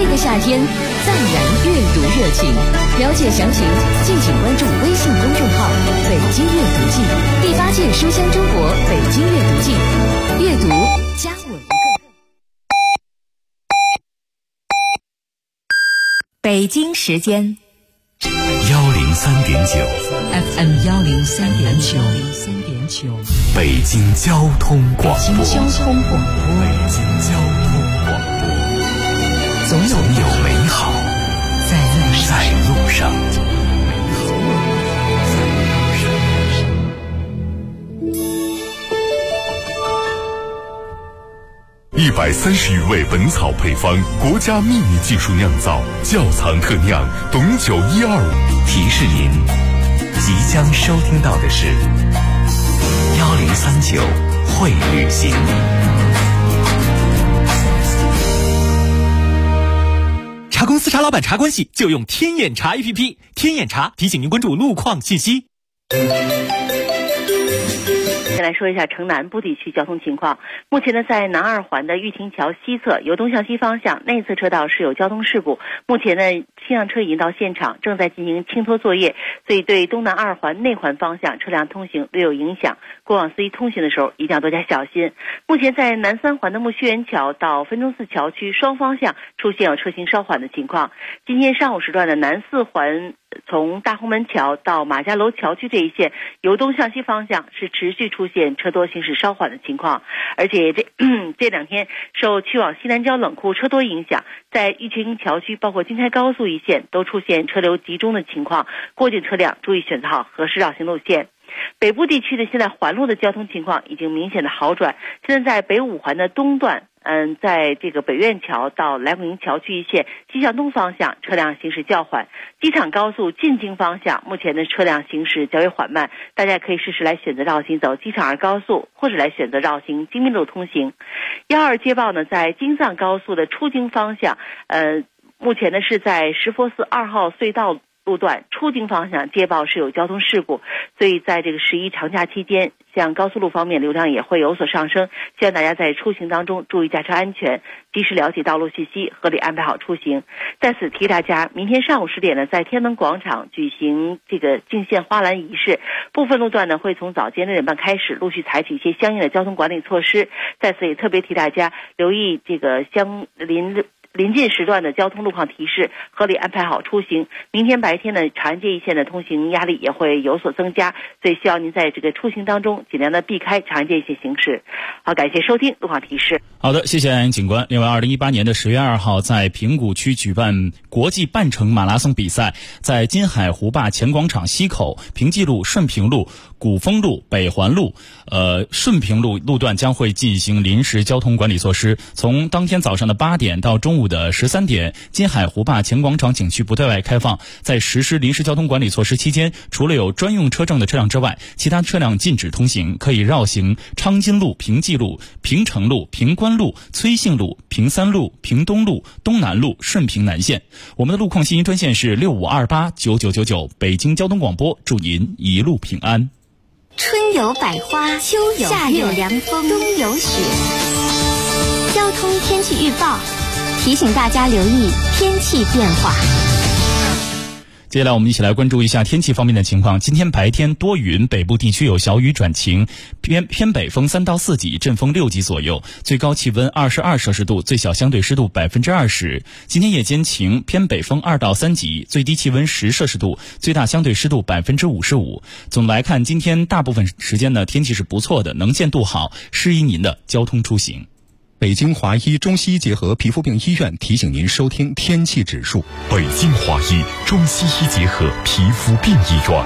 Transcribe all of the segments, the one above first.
这个夏天再燃阅读热情，了解详情敬请关注微信公众号北京阅读季，第8届书香中国北京阅读季，阅读加我一个。北京时间 103.9 FM 103.9， 北京交通广播。 北京交通广播，总有美好在路上。 130余味本草配方，国家秘密技术酿造，窖藏特酿，董酒125。提示您，即将收听到的是1039会旅行。 茶公司茶老板茶关系就用天眼查 APP， 天眼查提醒您关注路况信息。 先来说一下城南部地区交通情况。目前呢，在南二环的玉亭桥西侧由东向西方向内侧车道是有交通事故，目前呢轻量车已经到现场，正在进行清拖作业，所以对东南二环内环方向车辆通行略有影响，过往司机通行的时候一定要多加小心。目前在南三环的木樨园桥到分钟寺桥区双方向出现有车行稍缓的情况。今天上午时段的南四环从大红门桥到马家楼桥区这一线由东向西方向是持续出现车多行驶稍缓的情况，而且这两天受去往西南郊冷库车多影响，在玉泉桥区包括京开高速一线都出现车流集中的情况，过境车辆注意选择好合适绕行路线。北部地区的现在环路的交通情况已经明显的好转，现在在北五环的东段在这个北苑桥到来广营桥区一线西向东方向车辆行驶较缓，机场高速进京方向目前的车辆行驶较为缓慢，大家可以试试来选择绕行走机场二高速，或者来选择绕行京滨路通行。12接报呢，在京藏高速的出京方向目前呢是在石佛寺2号隧道路段出京方向接报是有交通事故，所以在这个11长假期间，像高速路方面流量也会有所上升，希望大家在出行当中注意驾车安全，及时了解道路信息，合理安排好出行。在此提大家，明天上午10点呢，在天安门广场举行这个敬献花篮仪式，部分路段呢会从早间6点半开始陆续采取一些相应的交通管理措施。在此也特别提大家留意这个临近时段的交通路况提示，合理安排好出行。明天白天呢，长安街一线的通行压力也会有所增加，所以希望您在这个出行当中尽量的避开长安街一线行驶。好，感谢收听路况提示。 好的，谢谢安警官。另外，2018年的10月2号，在平谷区举办国际半程马拉松比赛，在金海湖坝前广场西口、平济路、顺平路、古风路、北环路、顺平路路段将会进行临时交通管理措施。从当天早上的8点到中午的13点，金海湖坝前广场景区不对外开放。在实施临时交通管理措施期间，除了有专用车证的车辆之外，其他车辆禁止通行，可以绕行昌金路、平济路、平城路、平关路、崔姓路、平三路、平东路、东南路、顺平南线。我们的路况信息专线是65289999，北京交通广播，祝您一路平安。 春有百花，秋有夏有凉风，冬有雪。交通天气预报提醒大家留意天气变化。 接下来我们一起来关注一下天气方面的情况。今天白天多云，北部地区有小雨转晴，偏北风3到4级，阵风6级左右，最高气温22摄氏度，最小相对湿度20%。今天夜间晴，偏北风2到3级，最低气温10摄氏度，最大相对湿度55%。总的来看，今天大部分时间呢天气是不错的，能见度好，适宜您的交通出行。 北京华医中西医结合皮肤病医院提醒您收听天气指数。 北京华医中西医结合皮肤病医院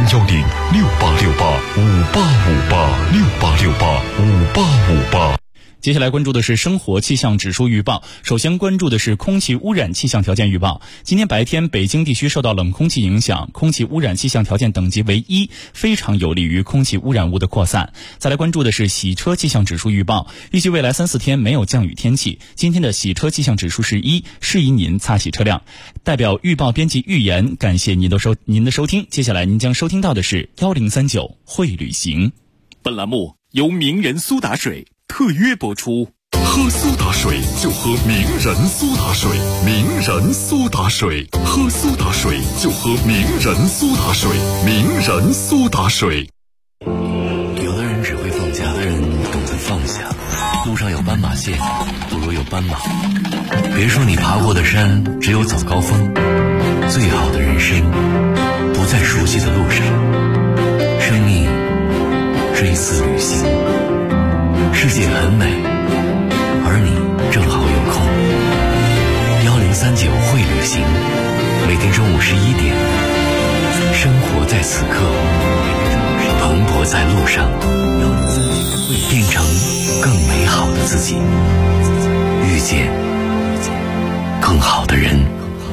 ，086858585868585858。 接下来关注的是生活气象指数预报。首先关注的是空气污染气象条件预报。今天白天，北京地区受到冷空气影响，空气污染气象条件等级为1，非常有利于空气污染物的扩散。再来关注的是洗车气象指数预报。预计未来3、4天没有降雨天气，今天的洗车气象指数是1，适宜您擦洗车辆。代表预报编辑预言，感谢您的收听。接下来您将收听到的是1039会旅行。 本栏目由名人苏打水特约播出。 喝苏打水就喝名人苏打水，名人苏打水，喝苏打水就喝名人苏打水，名人苏打水。 有的人只会放假，有的人懂得放下。路上有斑马线，不如有斑马。别说你爬过的山只有早高峰，最好的人生不在熟悉的路上。生命是一次旅行，世界很美，而你正好有空。1039会旅行，每天中午11点，生活在此刻，蓬勃在路上，变成更美好的自己，遇见更好的人。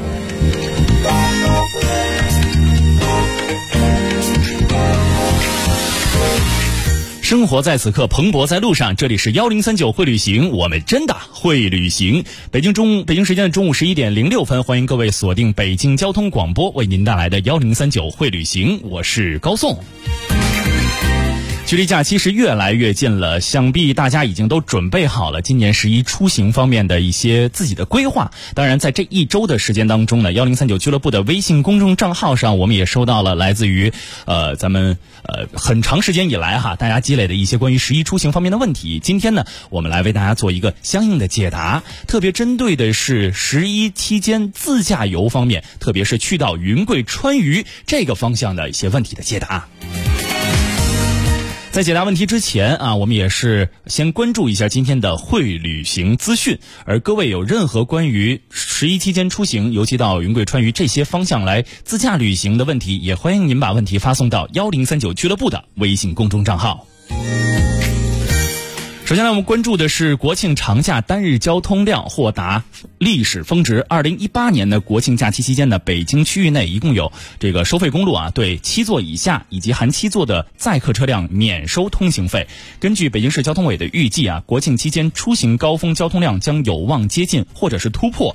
生活在此刻，蓬勃在路上。这里是1039会旅行，我们真的会旅行。北京时间的中午11点06分，欢迎各位锁定北京交通广播为您带来的1039会旅行，我是高颂。距离假期是越来越近了，想必大家已经都准备好了今年11出行方面的一些自己的规划。当然在这一周的时间当中呢，1039俱乐部的微信公众账号上，我们也收到了来自于咱们很长时间以来大家积累的一些关于11出行方面的问题。今天呢，我们来为大家做一个相应的解答，特别针对的是11期间自驾游方面，特别是去到云贵川渝这个方向的一些问题的解答。在解答问题之前我们也是先关注一下今天的会旅行资讯。而各位有任何关于11期间出行，尤其到云贵川渝这些方向来自驾旅行的问题，也欢迎您把问题发送到1039俱乐部的微信公众账号。首先呢，我们关注的是国庆长假单日交通量或达历史峰值。2018年的国庆假期期间呢，北京区域内一共有这个收费公路对7座以下以及含7座的载客车辆免收通行费。根据北京市交通委的预计国庆期间出行高峰交通量将有望接近或者是突破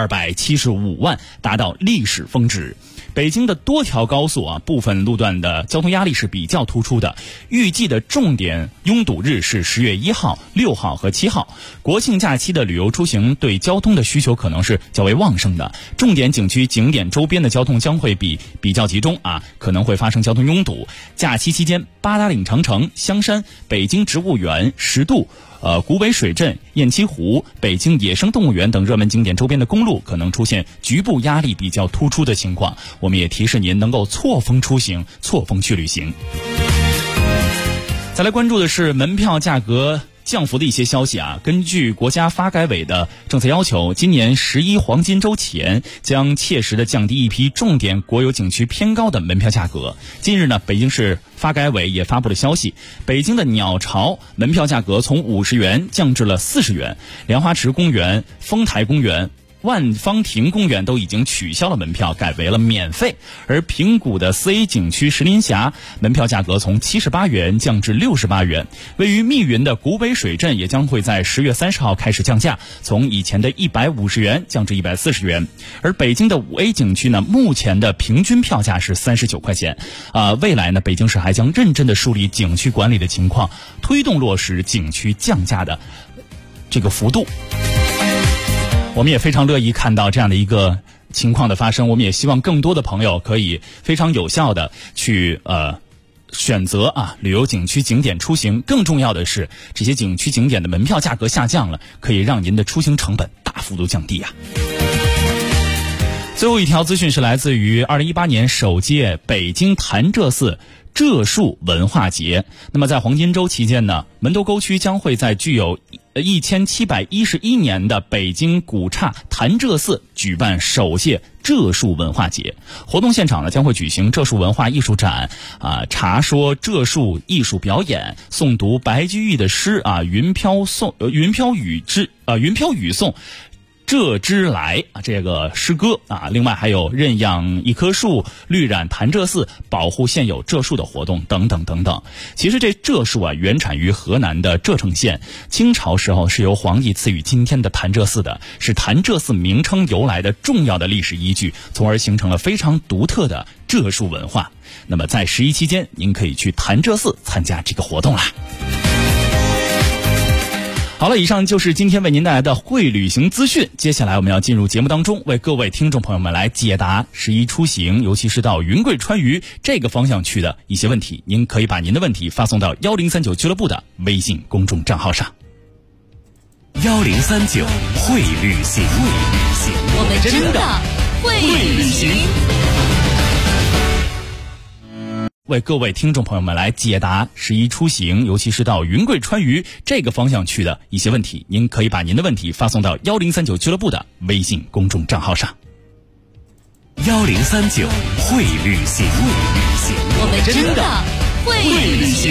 275万，达到历史峰值。北京的多条高速部分路段的交通压力是比较突出的，预计的重点拥堵日是10月1号、6号和7号。国庆假期的旅游出行对交通的需求可能是较为旺盛的，重点景区景点周边的交通将会比较集中可能会发生交通拥堵。假期期间，八达岭长城、香山、北京植物园、十渡、古北水镇、雁栖湖、北京野生动物园等热门景点周边的公路可能出现局部压力比较突出的情况，我们也提示您能够错峰出行，错峰去旅行。再来关注的是门票价格降幅的一些消息根据国家发改委的政策要求，今年11黄金周前将切实的降低一批重点国有景区偏高的门票价格。近日呢，北京市发改委也发布了消息，北京的鸟巢门票价格从50元降至了40元，莲花池公园、丰台公园、万方亭公园都已经取消了门票，改为了免费。而平谷的4A 景区石林峡门票价格从78元降至68元。位于密云的古北水镇也将会在10月30号开始降价，从以前的150元降至140元。而北京的5A 景区呢，目前的平均票价是39块钱。未来呢，北京市还将认真的梳理景区管理的情况，推动落实景区降价的这个幅度。我们也非常乐意看到这样的一个情况的发生，我们也希望更多的朋友可以非常有效的去选择旅游景区景点出行。更重要的是，这些景区景点的门票价格下降了，可以让您的出行成本大幅度降低最后一条资讯是来自于2018年首届北京潭柘寺柘树文化节。那么在黄金周期间呢，门头沟区将会在具有1711年的北京古刹潭柘寺举办首届柘树文化节。活动现场呢，将会举行柘树文化艺术展茶说柘树艺术表演，诵读白居易的诗云飘雨颂这之来这个诗歌另外还有认养一棵树、绿染潭柘寺、保护现有柘树的活动等等等等。其实这柘树原产于河南的柘城县，清朝时候是由皇帝赐予今天的潭柘寺的，是潭柘寺名称由来的重要的历史依据，从而形成了非常独特的柘树文化。那么在11期间，您可以去潭柘寺参加这个活动啦。 好了，以上就是今天为您带来的会旅行资讯。接下来我们要进入节目当中，为各位听众朋友们来解答11出行，尤其是到云贵川渝这个方向去的一些问题。您可以把您的问题发送到1039俱乐部的微信公众账号上。 1039会旅行， 我们真的会旅行。 为各位听众朋友们来解答11出行，尤其是到云贵川渝这个方向去的一些问题。您可以把您的问题发送到1039俱乐部的微信公众账号上。 1039会旅行， 我们真的会旅行。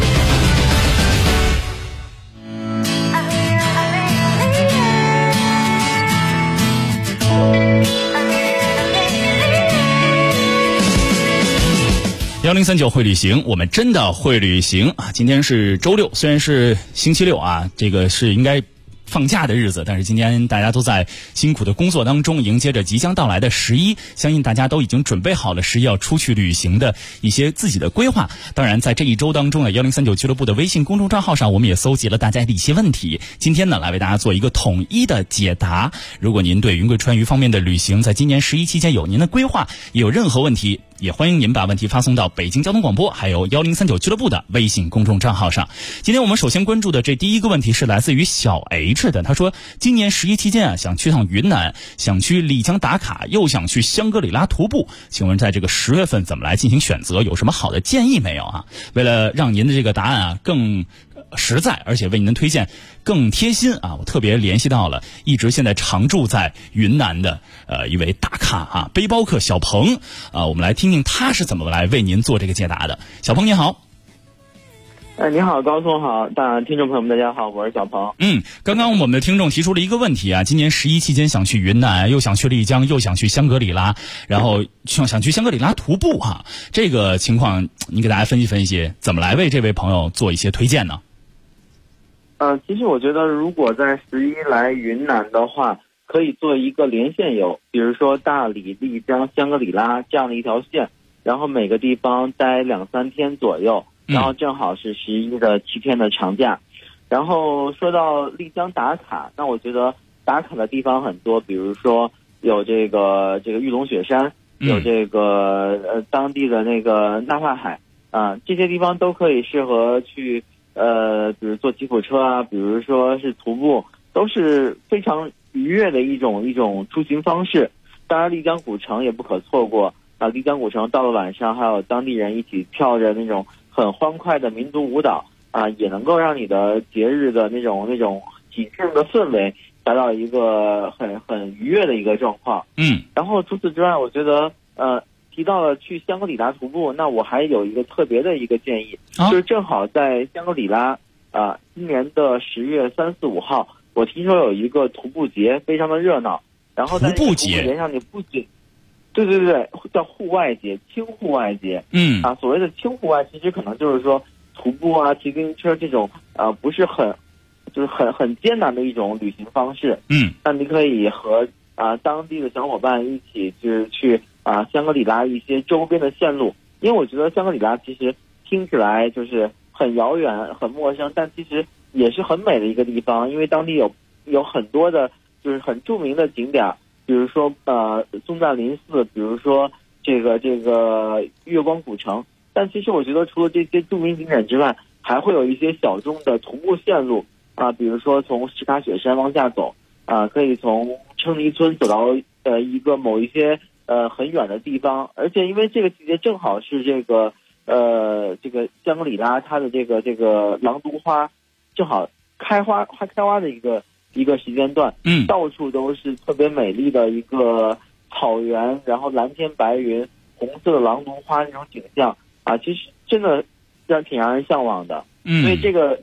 1039会旅行，我们真的会旅行啊！今天是周六，虽然是星期六啊，这个是应该放假的日子，但是今天大家都在辛苦的工作当中，迎接着即将到来的11，相信大家都已经准备好了11要出去旅行的一些自己的规划。当然在这一周当中呢，1039俱乐部的微信公众账号上，我们也搜集了大家的一些问题，今天呢来为大家做一个统一的解答。如果您对云贵川渝方面的旅行在今年11期间有您的规划，也有任何问题，也欢迎您把问题发送到北京交通广播还有1039俱乐部的微信公众账号上。今天我们首先关注的这第一个问题是来自于小 H 的，他说今年11期间啊，想去趟云南，想去丽江打卡，又想去香格里拉徒步，请问在这个10月份怎么来进行选择，有什么好的建议没有啊？为了让您的这个答案啊更实在，而且为您的推荐更贴心啊，我特别联系到了一直现在常住在云南的一位大咖啊，背包客小鹏啊，我们来听听他是怎么来为您做这个解答的。小鹏你好。 你好，高总好，听众朋友们大家好，我是小鹏。 刚刚我们的听众提出了一个问题啊，今年11期间想去云南，又想去丽江，又想去香格里拉，然后想去香格里拉徒步哈，这个情况你给大家分析分析，怎么来为这位朋友做一些推荐呢？ 其实我觉得如果在11来云南的话，可以做一个连线游，比如说大理、丽江、香格里拉这样的一条线，然后每个地方待2-3天左右，然后正好是11的7天的长假。然后说到丽江打卡，那我觉得打卡的地方很多，比如说有这个玉龙雪山，有这个当地的那个纳帕海啊，这些地方都可以适合去比如坐吉普车啊，比如说是徒步，都是非常愉悦的一种出行方式。当然丽江古城也不可错过啊，丽江古城到了晚上还有当地人一起跳着那种很欢快的民族舞蹈啊，也能够让你的节日的那种喜庆的氛围达到一个很愉悦的一个状况。然后除此之外，我觉得提到了去香格里拉徒步，那我还有一个特别的一个建议，就是正好在香格里拉今年的10月3、4、5号，我听说有一个徒步节，非常的热闹。然后在徒步节上，你不仅对，叫户外节，轻户外节。所谓的轻户外，其实可能就是说徒步啊、骑自行车这种不是很艰难的一种旅行方式。那你可以和当地的小伙伴一起就是去香格里拉一些周边的线路，因为我觉得香格里拉其实听起来就是很遥远、很陌生，但其实也是很美的一个地方，因为当地有很多的就是很著名的景点，比如说松赞林寺，比如说这个月光古城。但其实我觉得除了这些著名景点之外，还会有一些小众的徒步线路比如说从什喀雪山往下走可以从称尼村走到某一些很远的地方。而且因为这个季节正好是这个香格里拉它的这个狼毒花正好开花的一个时间段，到处都是特别美丽的一个草原，然后蓝天白云，红色的狼毒花那种景象其实真的挺让人向往的。所以这个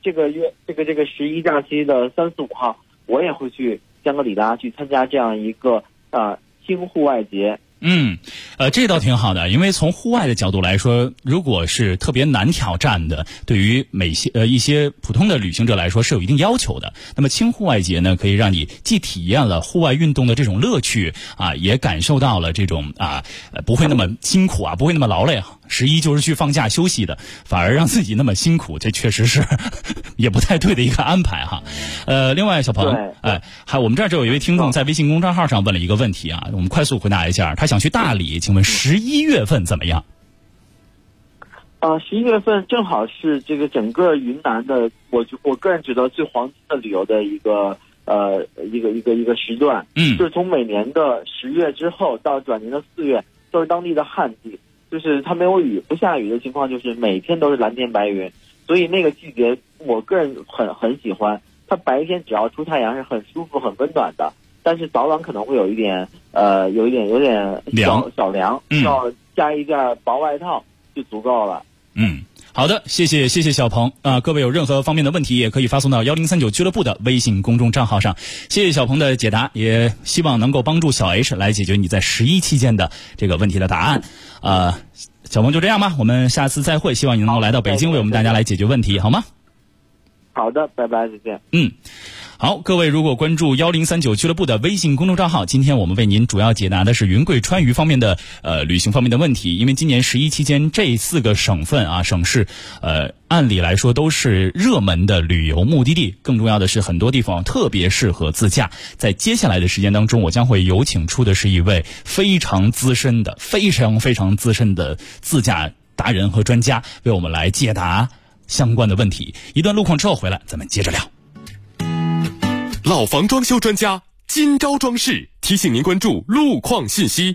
11假期的3、4、5号，我也会去香格里拉去参加这样一个轻户外节。 这倒挺好的，因为从户外的角度来说，如果是特别难挑战的，对于一些普通的旅行者来说是有一定要求的。那么轻户外节呢，可以让你既体验了户外运动的这种乐趣啊，也感受到了这种不会那么辛苦啊，不会那么劳累啊。11就是去放假休息的，反而让自己那么辛苦，这确实是也不太对的一个安排哈。另外小鹏，还有我们这儿就有一位听众在微信公众号上问了一个问题啊，我们快速回答一下，他想去大理，请问11月份怎么样 ？11月份正好是这个整个云南的，我个人觉得最黄金的旅游的一个时段，就是从每年的10月之后到转年的4月，都是当地的旱季，就是它没有雨不下雨的情况，就是每天都是蓝天白云，所以那个季节我个人很喜欢。它白天只要出太阳是很舒服很温暖的，但是早晚可能会有一点小凉，要加一件薄外套就足够了。 好的，谢谢小鹏各位有任何方面的问题也可以发送到1039俱乐部的微信公众账号上。谢谢小鹏的解答，也希望能够帮助小 H 来解决你在11期间的这个问题的答案。小鹏就这样吧，我们下次再会，希望你能够来到北京为我们大家来解决问题，好吗？ 好的，拜拜，再见。 好，各位如果关注1039俱乐部的微信公众账号，今天我们为您主要解答的是云贵川渝方面的旅行方面的问题。因为今年11期间这4个省份省市按理来说都是热门的旅游目的地，更重要的是很多地方特别适合自驾。在接下来的时间当中，我将会有请出的是一位非常资深的自驾达人和专家，为我们来解答相关的问题。一段路况之后回来咱们接着聊。 老房装修专家金招装饰提醒您关注路况信息。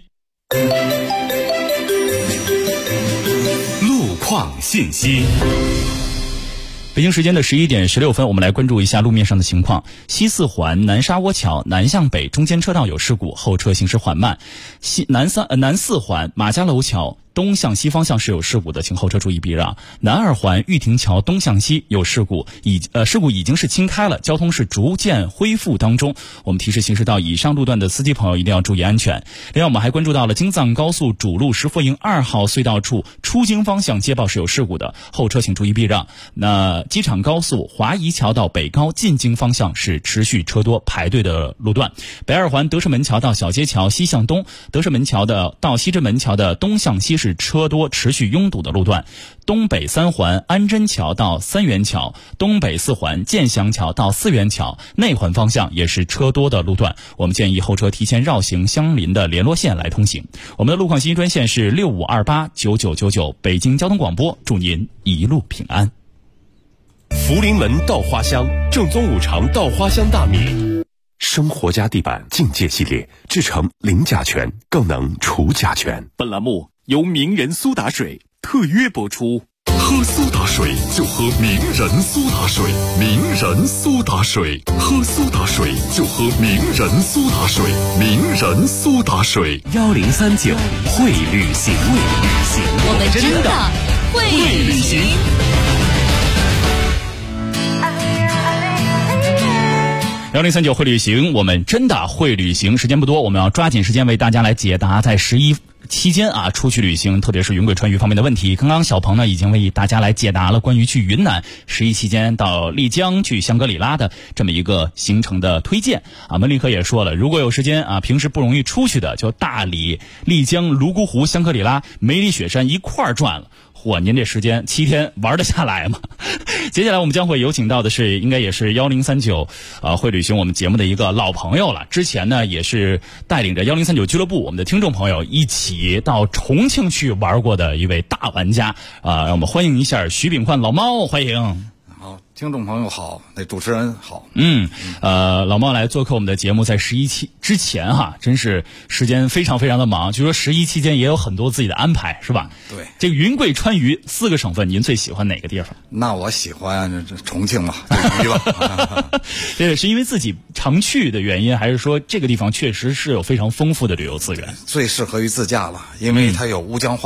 路况信息。 北京时间的11点16分，我们来关注一下路面上的情况。西四环南沙窝桥南向北中间车道有事故，后车行驶缓慢。南四环马家楼桥东向西方向是有事故的，请后车注意避让。南二环玉亭桥东向西有事故，事故已经是清开了，交通是逐渐恢复当中。我们提示行驶到以上路段的司机朋友一定要注意安全。另外我们还关注到了京藏高速主路石佛营2号隧道处出京方向接报是有事故的，后车请注意避让。那机场高速华宜桥到北高进京方向是持续车多排队的路段。北二环德胜门桥到小街桥西向东，德胜门桥到西直门桥的东向西是车多持续拥堵的路段。东北3环安贞桥到三元桥，东北4环建祥桥到四元桥内环方向也是车多的路段，我们建议后车提前绕行相邻的联络线来通行。我们的路况信息专线是65289999，北京交通广播，祝您一路平安。 福临门稻花香，正宗五常稻花香大米，生活家地板境界系列，制成零甲醛，更能除甲醛。 本栏目由名人苏打水特约播出。 喝苏打水就喝名人苏打水，名人苏打水，喝苏打水就喝名人苏打水，名人苏打水。 1039会旅行， 我们真的会旅行。 1039会旅行，我们真的会旅行。时间不多，我们要抓紧时间为大家来解答在11期间出去旅行，特别是云贵川渝方面的问题。刚刚小鹏呢已经为大家来解答了关于去云南11期间到丽江去香格里拉的这么一个行程的推荐门立科也说了，如果有时间平时不容易出去的，就大理、丽江、泸沽湖、香格里拉、梅里雪山一块儿转了。嚯，您这时间7天玩得下来吗？接下来我们将会有请到的是，应该也是1039会旅行我们节目的一个老朋友了。之前呢也是带领着1039俱乐部我们的听众朋友一起到重庆去玩过的一位大玩家让我们欢迎一下徐秉焕老猫，欢迎。 好，听众朋友好，那主持人好。 老猫来做客我们的节目，在11期之前真是时间非常非常的忙，据说11期间也有很多自己的安排，是吧？ 对， 这个云贵川渝4个省份，您最喜欢哪个地方？ 那我喜欢重庆嘛，这鱼吧。 这是因为自己常去的原因，还是说这个地方确实是有非常丰富的旅游资源？ 最适合于自驾了，因为它有乌江画廊，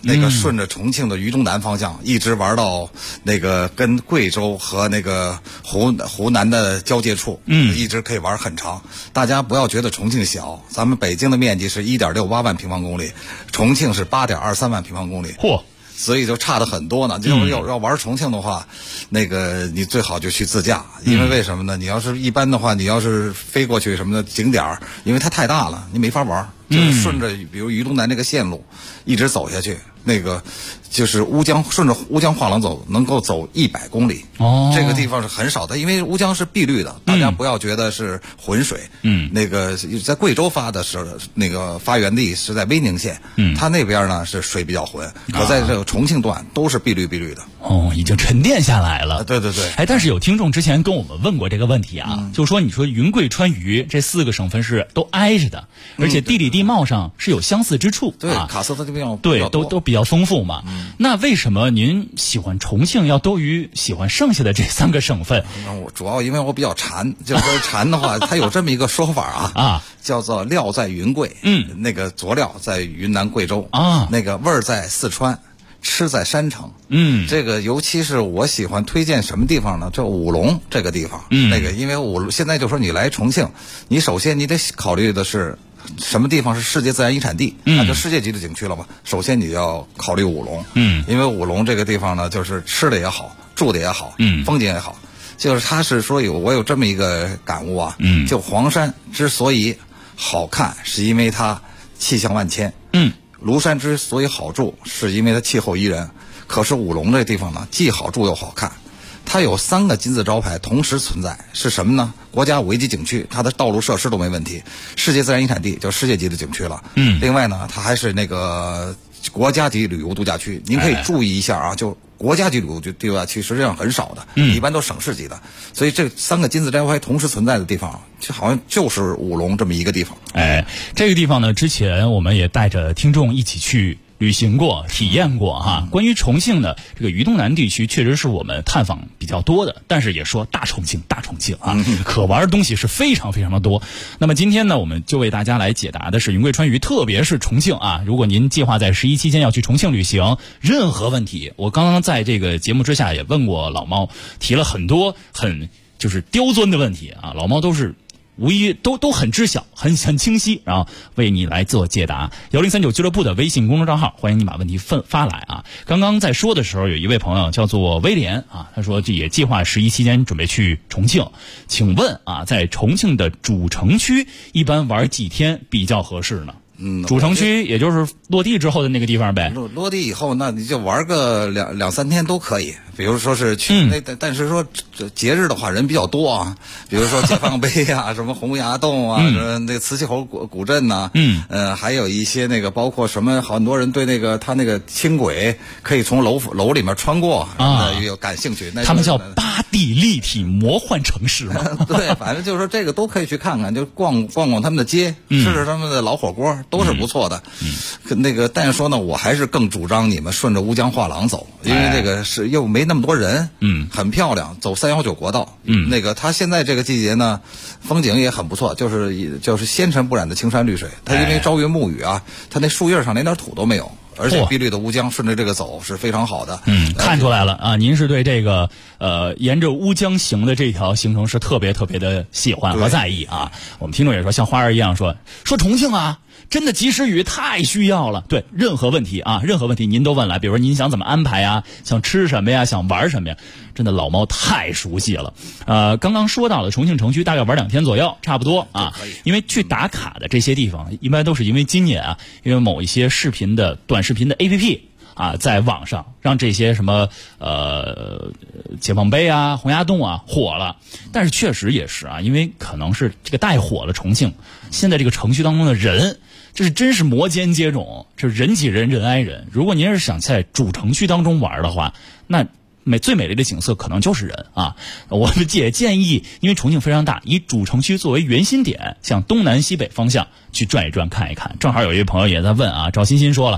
那个顺着重庆的渝东南方向一直玩到那个跟贵州和那个湖南的交界处，一直可以玩很长。大家不要觉得重庆小，咱们北京的面积是1.68万平方公里，重庆是8.23万平方公里。 嚯！ 所以就差得很多呢。要玩重庆的话，那个你最好就去自驾，因为为什么呢？你要是一般的话，你要是飞过去什么的景点，因为它太大了，你没法玩。就是顺着比如渝东南这个线路一直走下去，那个就是顺着乌江画廊走，能够走100公里。这个地方是很少的，因为乌江是碧绿的，大家不要觉得是浑水。那个在贵州发的时候，那个发源地是在威宁县，它那边呢是水比较浑，可在这个重庆段都是碧绿的。 已经沉淀下来了。 对。 但是有听众之前跟我们问过这个问题啊，就说你说云贵川渝这4个省份是都挨着的，而且地理地貌上是有相似之处。 对，卡斯特地方对都比较丰富嘛。那为什么您喜欢重庆要多于喜欢剩下的这3个省份？ 我主要因为我比较馋，就是说馋的话，它有这么一个说法啊，叫做料在云贵，那个佐料在云南贵州啊，那个味儿在四川。吃在山城，这个尤其是我喜欢推荐什么地方呢？这武隆这个地方，那个因为现在就说你来重庆，你首先你得考虑的是什么地方是世界自然遗产地，那就世界级的景区了嘛。首先你要考虑武隆，因为武隆这个地方呢，就是吃的也好，住的也好，风景也好，就是它是说我有这么一个感悟啊，就黄山之所以好看，是因为它气象万千，庐山之所以好住，是因为它气候宜人。可是武隆这地方呢，既好住又好看。它有3个金字招牌同时存在，是什么呢？国家5A级景区，它的道路设施都没问题；世界自然遗产地，就世界级的景区了。另外呢，它还是那个国家级旅游度假区。您可以注意一下啊，就国家级旅游度假区实际上很少的，一般都省市级的。所以这3个金字招牌同时存在的地方，就好像就是武隆这么一个地方。 这个地方呢，之前我们也带着听众一起去旅行过、体验过哈。关于重庆的这个渝东南地区，确实是我们探访比较多的，但是也说大重庆啊，可玩的东西是非常非常的多。那么今天呢，我们就为大家来解答的是云贵川渝，特别是重庆啊。如果您计划在11期间要去重庆旅行，任何问题，我刚刚在这个节目之下也问过老猫，提了很多就是刁钻的问题啊，老猫都是无疑都很知晓，很清晰，然后为你来做解答。1039俱乐部的微信公众账号，欢迎你把问题发来啊。刚刚在说的时候，有一位朋友叫做威廉啊，他说这也计划11期间准备去重庆，请问啊，在重庆的主城区一般玩几天比较合适呢？主城区也就是落地之后的那个地方呗。 落地以后，那你就玩个两三天都可以。比如说是去但是说节日的话人比较多啊，比如说解放碑啊，什么洪崖洞啊，那个瓷器口古镇呐，还有一些那个包括什么，很多人对那个他那个轻轨可以从楼里面穿过也有感兴趣。 他们叫8D立体魔幻城市嘛。 对，反正就是说这个都可以去看看，就逛他们的街，吃吃他们的老火锅，都是不错的。那个但是说呢，我还是更主张你们顺着乌江画廊走，因为这个是又没那么多人，很漂亮，走319国道，那个它现在这个季节呢，风景也很不错，就是纤尘不染的青山绿水。它因为朝云暮雨啊，它那树叶上连点土都没有，而且碧绿的乌江顺着这个走是非常好的。 看出来了啊，您是对这个沿着乌江行的这条行程是特别特别的喜欢和在意啊。我们听众也说像花儿一样说重庆啊，真的及时雨太需要了。对，任何问题您都问来，比如说您想怎么安排呀，想吃什么呀，想玩什么呀，真的老猫太熟悉了。刚刚说到了重庆城区大概玩2天左右差不多啊，因为去打卡的这些地方一般都是因为今年啊，因为某一些短视频的 APP 啊，在网上让这些什么解放碑啊、洪崖洞啊火了。但是确实也是啊，因为可能是这个带火了重庆现在这个城区当中的人，这是真是摩肩接踵，这是人挤人人挨人。如果您是想在主城区当中玩的话，那最美丽的景色可能就是人啊。我们也建议，因为重庆非常大，以主城区作为圆心点，向东南西北方向去转一转看一看。正好有一位朋友也在问啊，赵欣欣说了，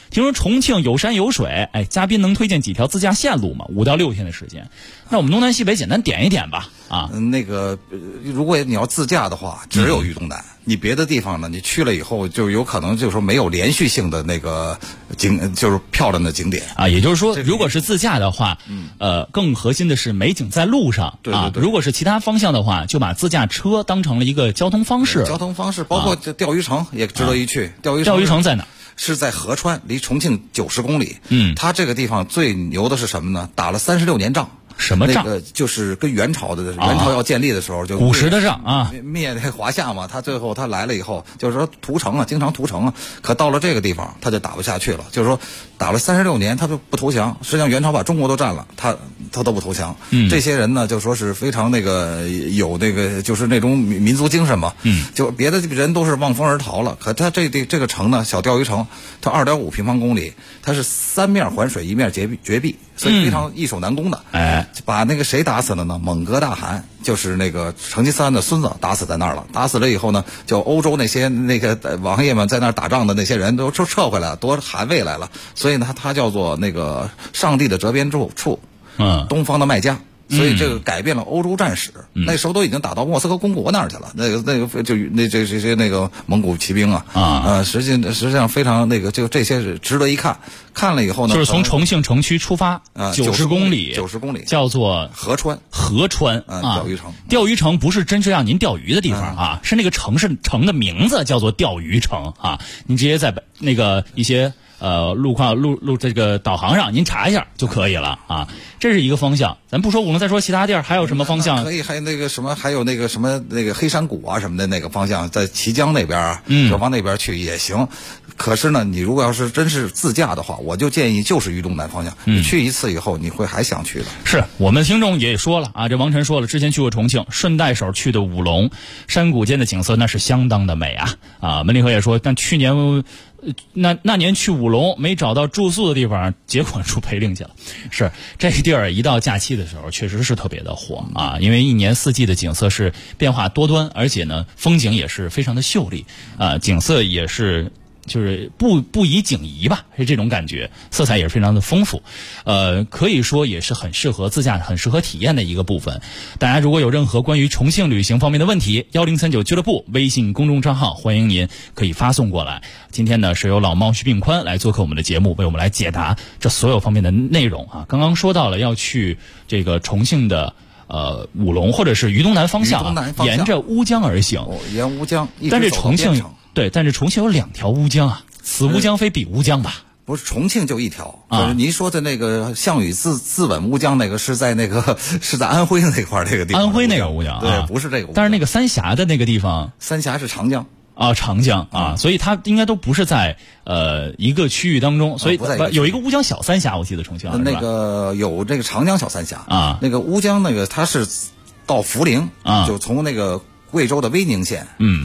听说重庆有山有水，哎，嘉宾能推荐几条自驾线路吗？5到6天的时间，那我们东南西北简单点一点吧。啊， 如果你要自驾的话，只有豫东南。你别的地方呢，你去了以后就有可能就是说没有连续性的那个就是漂亮的景点啊。也就是说，如果是自驾的话，更核心的是美景在路上。 对对对。 如果是其他方向的话，就把自驾车当成了一个交通方式。 交通方式包括钓鱼城也值得一去。 钓鱼城在哪？ 是在合川，离重庆90公里。它这个地方最牛的是什么呢？打了36年仗。 什么仗？ 那个就是跟元朝要建立的时候，就古时的仗啊， 灭华夏嘛。他最后他来了以后，就是说屠城啊，经常屠城啊。可到了这个地方，他就打不下去了。就是说打了36年，他就不投降。实际上元朝把中国都占了，他都不投降。这些人呢，就说是非常有就是那种民族精神嘛。就别的人都是望风而逃了。可他这个城呢，小钓鱼城，它2.5平方公里，它是3面环水，1面绝壁，所以非常易守难攻的。把那个谁打死了呢？蒙哥大汗，就是那个成吉思汗的孙子，打死在那儿了。打死了以后呢，就欧洲那些王爷们在那儿打仗的那些人都撤回来了，夺汗位来了。所以呢，他叫做那个上帝的折边处，东方的麦加。所以这个改变了欧洲战史。那时候都已经打到莫斯科公国那儿去了。这些蒙古骑兵实际上非常这些是值得一看。看了以后呢， 就是从重庆城区出发90公里，叫做合川钓鱼城。钓鱼城不是真是让您钓鱼的地方啊，是那个城的名字叫做钓鱼城啊。您直接在那个一些路这个导航上您查一下就可以了啊。这是一个方向，咱不说我们再说其他地儿还有什么方向？ 可以，还有还有黑山谷啊什么的那个方向，在綦江那边就往那边去也行。可是呢，你如果要是真是自驾的话，我就建议就是豫东南方向。你去一次以后，你会还想去的。 是我们听众也说了啊，这王晨说了，之前去过重庆，顺带手去的武隆，山谷间的景色那是相当的美啊。门立和也说，但去年那年去武隆没找到住宿的地方，结果住陪令去了。是这地儿一到假期的时候，确实是特别的火啊，因为一年四季的景色是变化多端，而且呢，风景也是非常的秀丽啊，景色也是。就是不以景移吧，是这种感觉，色彩也是非常的丰富，可以说也是很适合自驾、很适合体验的一个部分。大家如果有任何关于重庆旅行方面的问题，1039俱乐部微信公众账号，欢迎您可以发送过来。今天呢是由老猫徐炳宽来做客我们的节目，为我们来解答这所有方面的内容啊。刚刚说到了要去这个重庆的武隆或者是渝东南方向沿着乌江而行， 沿乌江， 但是重庆对，但是重庆有2条乌江啊，此乌江非彼乌江吧？ 不是，重庆就一条可是您说的那个项羽自刎乌江那个是在安徽那块那个地方， 安徽那个乌江对，不是这个乌江。 但是那个三峡的那个地方， 三峡是长江啊，长江啊，所以它应该都不是在一个区域当中，所以有一个乌江小三峡，我记得重庆那个有这个长江小三峡啊，那个乌江那个它是到涪陵啊，就从那个贵州的威宁县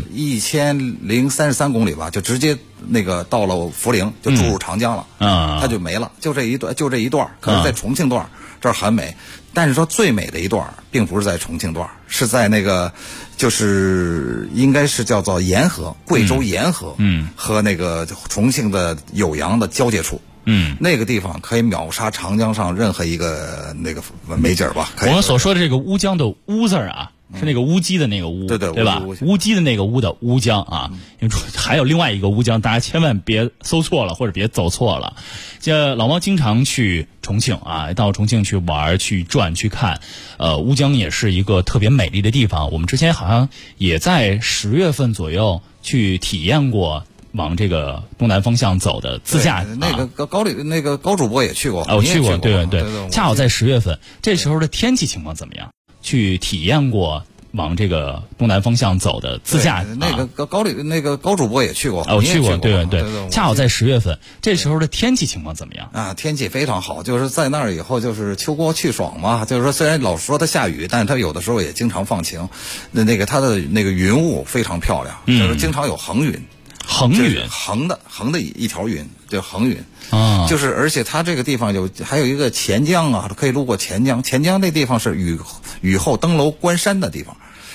，1033公里吧，就直接到了涪陵，就注入长江了，它就没了，就这一段，可是在重庆段这儿很美，但是说最美的一段并不是在重庆段，是在就是应该是叫做沿河，贵州沿河，和那个重庆的酉阳的交界处。那个地方可以秒杀长江上任何一个美景吧。 我们所说的这个乌江的乌字啊，是那个乌鸡的那个乌，对吧？乌鸡的那个乌的乌江啊，还有另外一个乌江，大家千万别搜错了或者别走错了。这老猫经常去重庆啊，到重庆去玩、去转、去看，乌江也是一个特别美丽的地方。我们之前好像也在10月份左右去体验过。往这个东南方向走的自驾， 高主播也去过， 我去过，对，恰好在10月份，这时候的天气情况怎么样？去体验过往这个东南方向走的自驾， 高主播也去过， 我去过，对，恰好在10月份，这时候的天气情况怎么样？ 啊，天气非常好，就是在那儿以后就是秋高气爽嘛，就是说虽然老说它下雨，但是它有的时候也经常放晴，它的那个云雾非常漂亮，就是经常有横云。横的一条云，就横云啊，就是而且它这个地方还有一个钱江啊，可以路过钱江。钱江那地方是雨后登楼观山的地方，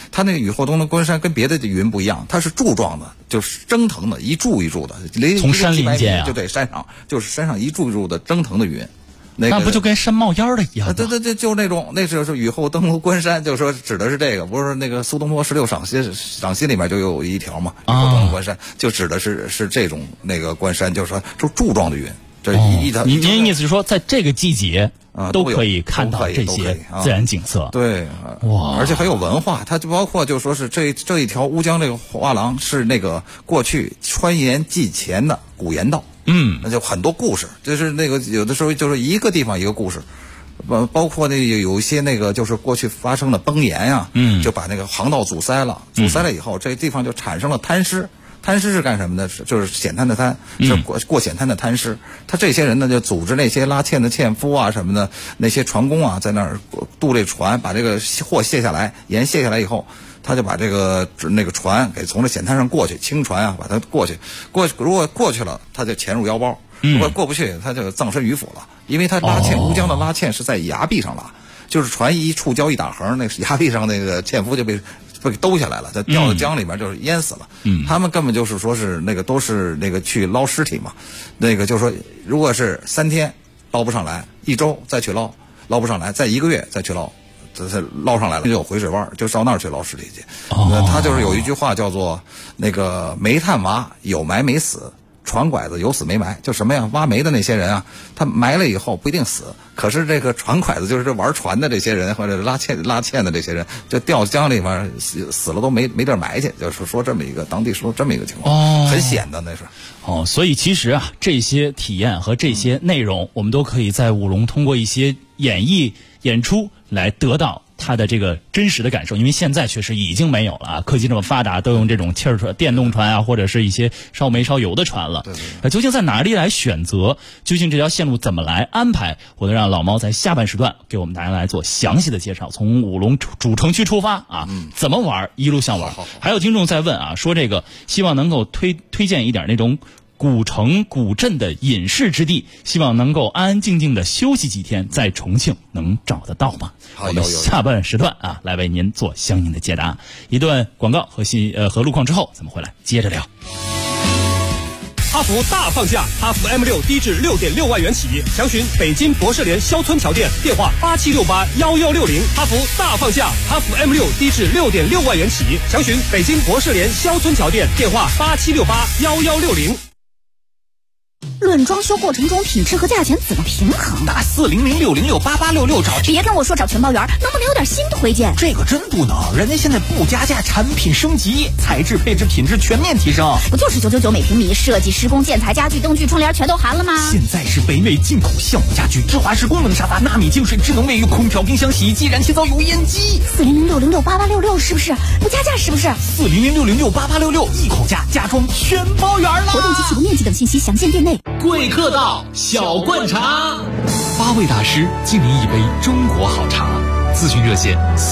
它那个雨后冬的关山跟别的云不一样，它是柱状的，就是蒸腾的，一柱一柱的， 从山林间就对山上，就是山上一柱一柱的蒸腾的云。 那不就跟山冒烟的一样吗？ 对，就那种，那就是雨后登陆关山，就是说指的是这个，不是那个苏东坡16赏析里面就有一条嘛，雨后登陆关山，就指的是这种那个关山，就是说就柱状的云。这一条， 您意思是说，在这个季节都可以看到这些自然景色？ 对，哇，而且很有文化，它就包括就说是这一条乌江这个画廊是那个过去川盐祭钱的古盐道。那就很多故事，就是那个有的时候就是一个地方一个故事，包括那有一些那个就是过去发生的崩盐呀，就把那个航道阻塞了，阻塞了以后，这地方就产生了滩尸。滩尸是干什么的？就是险滩的滩，是过险滩的滩尸。他这些人呢，就组织那些拉纤的纤夫啊什么的，那些船工啊，在那儿渡这船，把这个货卸下来，盐卸下来以后。他就把那个船给从这险滩上过去，轻船啊，把它过去，如果过去了，他就潜入腰包；如果过不去，他就葬身鱼腹了。因为他拉纤，乌江的拉纤是在崖壁上拉，就是船一触礁一打横，那崖壁上那个纤夫就被兜下来了，他掉到江里面就是淹死了。他们根本就是说是那个都是那个去捞尸体嘛，那个就是说，如果是3天捞不上来，1周再去捞不上来，再1个月再去捞。他捞上来了，就有回水湾，就上那儿去捞尸体去。他就是有一句话叫做那个煤炭娃有埋没死，船拐子有死没埋。就什么呀？挖煤的那些人啊，他埋了以后不一定死，可是这个船拐子就是这玩船的这些人或者拉纤的这些人，就掉江里面死了都没地儿埋去，就是说这么一个当地说这么一个情况，很险的那是。 所以其实啊，这些体验和这些内容，我们都可以在舞龙通过一些演绎演出来得到它的这个真实的感受，因为现在确实已经没有了啊，科技这么发达，都用这种气儿船、电动船啊，或者是一些烧煤烧油的船了。对，究竟在哪里来选择？究竟这条线路怎么来安排？我都让老猫在下半时段给我们大家来做详细的介绍。从舞龙主城区出发啊，怎么玩一路向玩。还有听众在问啊，说这个希望能够推荐一点那种古城古镇的隐士之地，希望能够安安静静的休息几天，在重庆能找得到吗？我们下半时段啊，来为您做相应的解答。一段广告和路况之后，咱们回来接着聊。 哈弗大放价，哈弗 M6低至 6.6 万元起，详询北京博士联肖村桥店，电话87681160。哈弗大放价，哈弗 M6低至 6.6 万元起，详询北京博士联肖村桥店，电话87681160。 论装修过程中品质和价钱怎么平衡？ 打4006068866找。 别跟我说找全包圆，能不能有点新推荐？ 这个真不能，人家现在不加价，产品升级，材质配置品质全面提升。 不就是999每平米，设计施工建材家具灯具窗帘全都含了吗？ 现在是北美进口项目家具，智华式功能沙发，纳米净水智能卫浴，空调冰箱洗衣机，燃气灶油烟机。 4006068866是不是？不加价是不是 ？4006068866一口价，家装全包圆了。 活动及起步面积等信息详见店内。 贵客到，小灌茶 ，8位大师敬您一杯中国好茶。咨询热线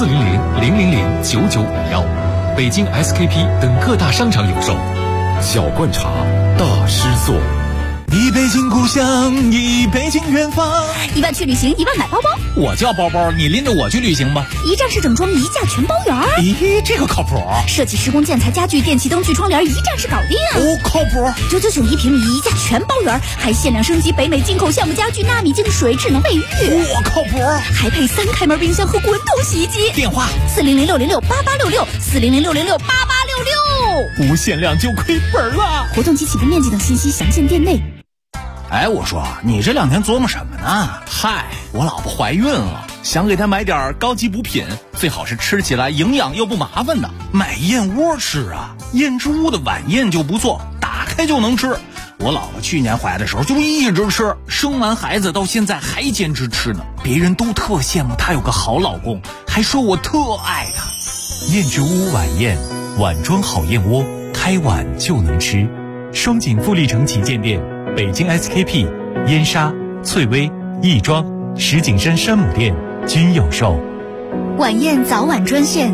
400-000-9951，北京 SKP 等各大商场有售。小灌茶，大师座。 一杯敬故乡，一杯敬远方。 1万去旅行，1万买包包。 我叫包包，你拎着我去旅行吧。 一站式整装，一价全包圆。 咦，这个靠谱。 设计施工建材家具电器灯具窗帘，一站式搞定。 靠谱。 999一平米，一价全包圆，还限量升级北美进口项目家具，纳米净水智能卫浴。 靠谱。 还配3开门冰箱和滚筒洗衣机。 电话 4006068866，4006068866。 不限量就亏本了。 活动及起步面积等信息详见店内。 哎，我说你这2天琢磨什么呢？嗨，我老婆怀孕了，想给她买点高级补品，最好是吃起来营养又不麻烦的。买燕窝吃啊，燕之屋的晚宴就不错，打开就能吃。我老婆去年怀的时候就一直吃，生完孩子到现在还坚持吃呢。别人都特羡慕她有个好老公，还说我特爱她。 燕之屋晚宴，碗装好燕窝，开碗就能吃。双井富力城旗舰店，北京 SKP、燕莎、翠微、亦庄、石景山山姆店均有售。 晚宴早晚专线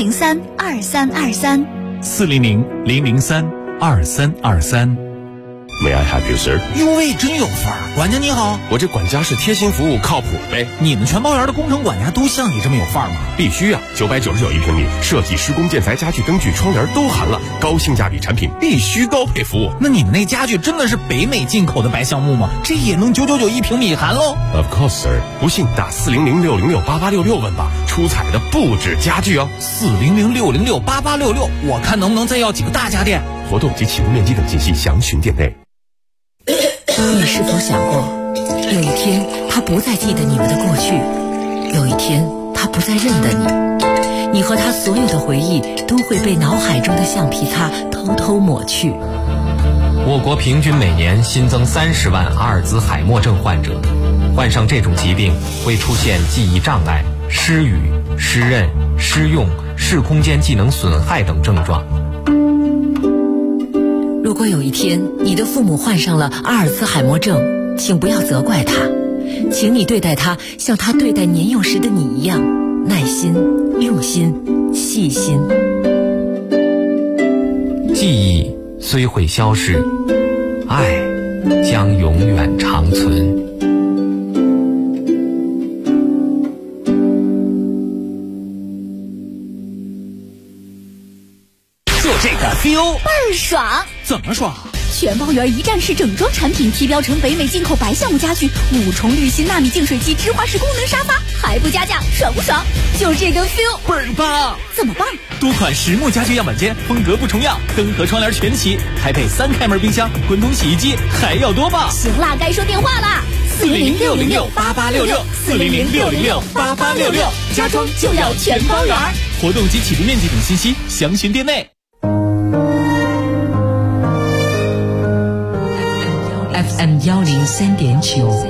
400-003-2323，400-003-2323。 May I help you, sir？ 哟喂，真有范儿！管家你好， 我这管家是贴心服务，靠谱呗。 你们全包园的工程管家都像你这么有范儿吗？ 必须啊！999一平米，设计、施工、建材、家具、灯具、窗帘都含了，高性价比产品必须高配服务。 那你们那家具真的是北美进口的白橡木吗？这也能999一平米含喽 ？Of course, sir。不信打400-606-8866问吧，出彩的不止家具哦。 400-606-8866，我看能不能再要几个大家电？ 活动及启动面积等信息详询店内。 你是否想过，有一天他不再记得你们的过去，有一天他不再认得你，你和他所有的回忆都会被脑海中的橡皮擦偷偷抹去。 我国平均每年新增30万阿尔兹海默症患者，患上这种疾病会出现记忆障碍、失语、失认、失用、视空间技能损害等症状。 如果有一天你的父母患上了阿尔兹海默症，请不要责怪他，请你对待他像他对待年幼时的你一样，耐心、用心、细心。 记忆虽会消逝，爱将永远长存。 就这个 feel 倍儿爽！ 怎么爽？ 全包园一站式整装产品提标成北美进口白橡木家具，5重滤芯纳米净水机直滑式功能沙发，还不加价，爽不爽？就这个 feel 倍儿棒！ 怎么棒？ 多款实木家具样板间，风格不重样，灯和窗帘全齐，还配3开门冰箱、滚筒洗衣机，还要多棒！ 行啦，该说电话啦！400-606-8866，400-606-8866，家装就要全包园。 活动及启动面积等信息详询店内。 FM 103.9，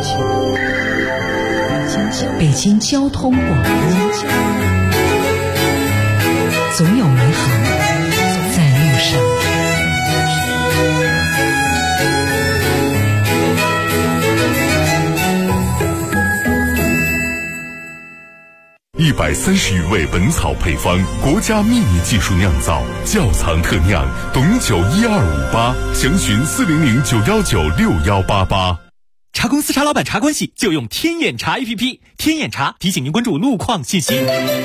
北京交通广播，总有美好在路上。 130余味本草配方，国家秘密技术酿造，窖藏特酿，董酒12588，详询400-919-6188。 茶公司茶老板茶关系就用天眼查 APP， 天眼查提醒您关注路况信息。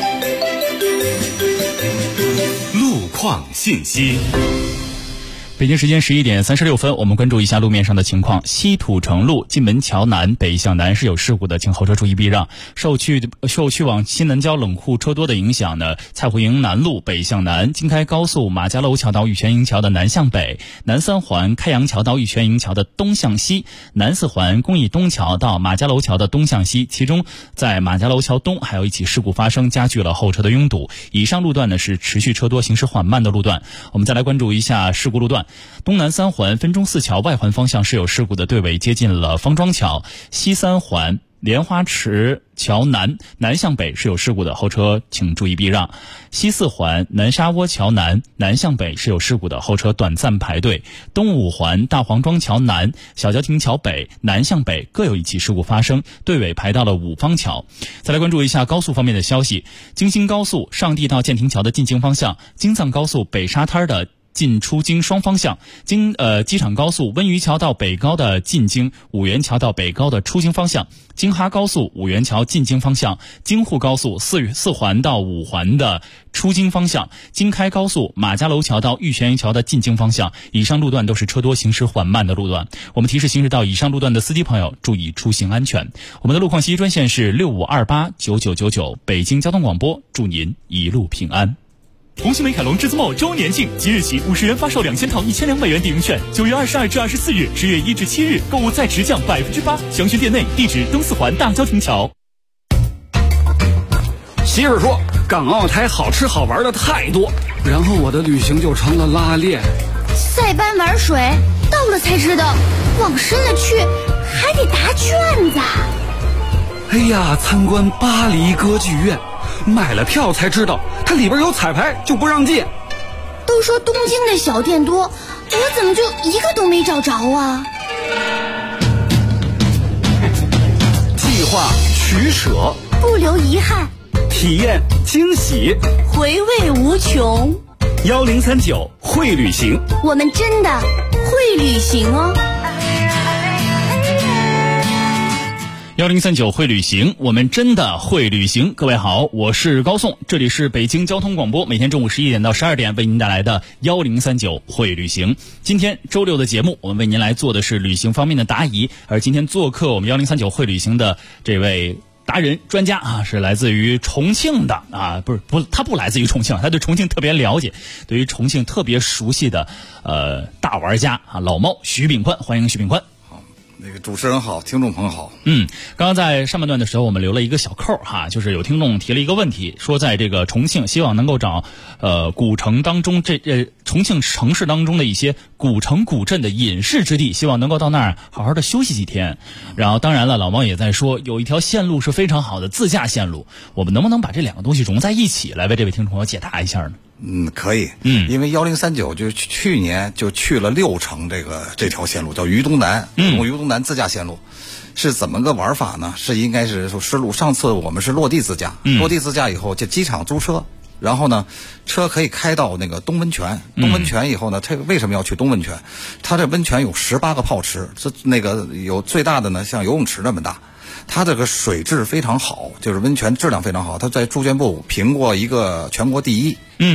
路况信息。 北京时间11点36分，我们关注一下路面上的情况。西土城路进门桥南北向南是有事故的，请后车注意避让。受去往西南郊冷库车多的影响呢，蔡胡营南路北向南，京开高速马家楼桥到玉泉营桥的南向北，南3环开阳桥到玉泉营桥的东向西，南4环公益东桥到马家楼桥的东向西。其中在马家楼桥东还有一起事故发生，加剧了后车的拥堵。以上路段呢是持续车多、行驶缓慢的路段。我们再来关注一下事故路段。东南3环分钟寺桥外环方向是有事故的，队尾接近了方庄桥。西3环莲花池桥南向北是有事故的，后车请注意避让。西4环南沙窝桥南向北是有事故的，后车短暂排队。东5环大黄庄桥南小郊亭桥北南向北各有一起事故发生，队尾排到了五方桥。再来关注一下高速方面的消息。京新高速上地到建亭桥的进京方向，京藏高速北沙滩的进出京双方向，机场高速温榆桥到北高的进京，五原桥到北高的出京方向，京哈高速五原桥进京方向，京沪高速4环到5环的出京方向，京开高速马家楼桥到玉泉营桥的进京方向。以上路段都是车多、行驶缓慢的路段。我们提示行驶到以上路段的司机朋友注意出行安全。我们的路况信息专线是65289999，北京交通广播，祝您一路平安。 红星美凯龙至尊茂周年庆，即日起50元发售2000套1200元抵用券，9月22至24日，10月1至7日购物再直降8%，详询店内，地址东4环大郊亭桥。 媳妇说港澳台好吃好玩的太多，然后我的旅行就成了拉练。 塞班玩水，到了才知道，往深了去还得答卷子。 哎呀，参观巴黎歌剧院，买了票才知道它里边有彩排就不让进。 都说东京的小店多，我怎么就一个都没找着啊？ 计划取舍， 不留遗憾， 体验惊喜， 回味无穷。 1039会旅行， 我们真的会旅行哦。 1039会旅行，我们真的会旅行。各位好，我是高颂，这里是北京交通广播，每天中午11点到12点为您带来的1039会旅行。今天周六的节目，我们为您来做的是旅行方面的答疑，而今天做客我们1039会旅行的这位达人专家啊，是来自于重庆的啊，他不来自于重庆，他对重庆特别了解，对于重庆特别熟悉的大玩家啊，老猫徐秉宽，欢迎徐秉宽。 那个主持人好，听众朋友好。 刚刚在上半段的时候，我们留了一个小扣哈，就是有听众提了一个问题，说在这个重庆，希望能够找古城当中重庆城市当中的一些古城古镇的隐士之地，希望能够到那儿好好的休息几天。然后当然了，老猫也在说有一条线路是非常好的自驾线路，我们能不能把这两个东西融在一起，来为这位听众朋友解答一下呢？ 可以。因为1039就去年就去了6城这条线路，叫渝东南，渝东南自驾线路。是怎么个玩法呢？是应该是路。上次我们是落地自驾，落地自驾以后就机场租车，然后呢，车可以开到那个东温泉。东温泉以后呢，这个为什么要去东温泉？它这温泉有18个泡池，那个有最大的呢，像游泳池那么大。它这个水质非常好，就是温泉质量非常好。它在住建部评过一个全国第一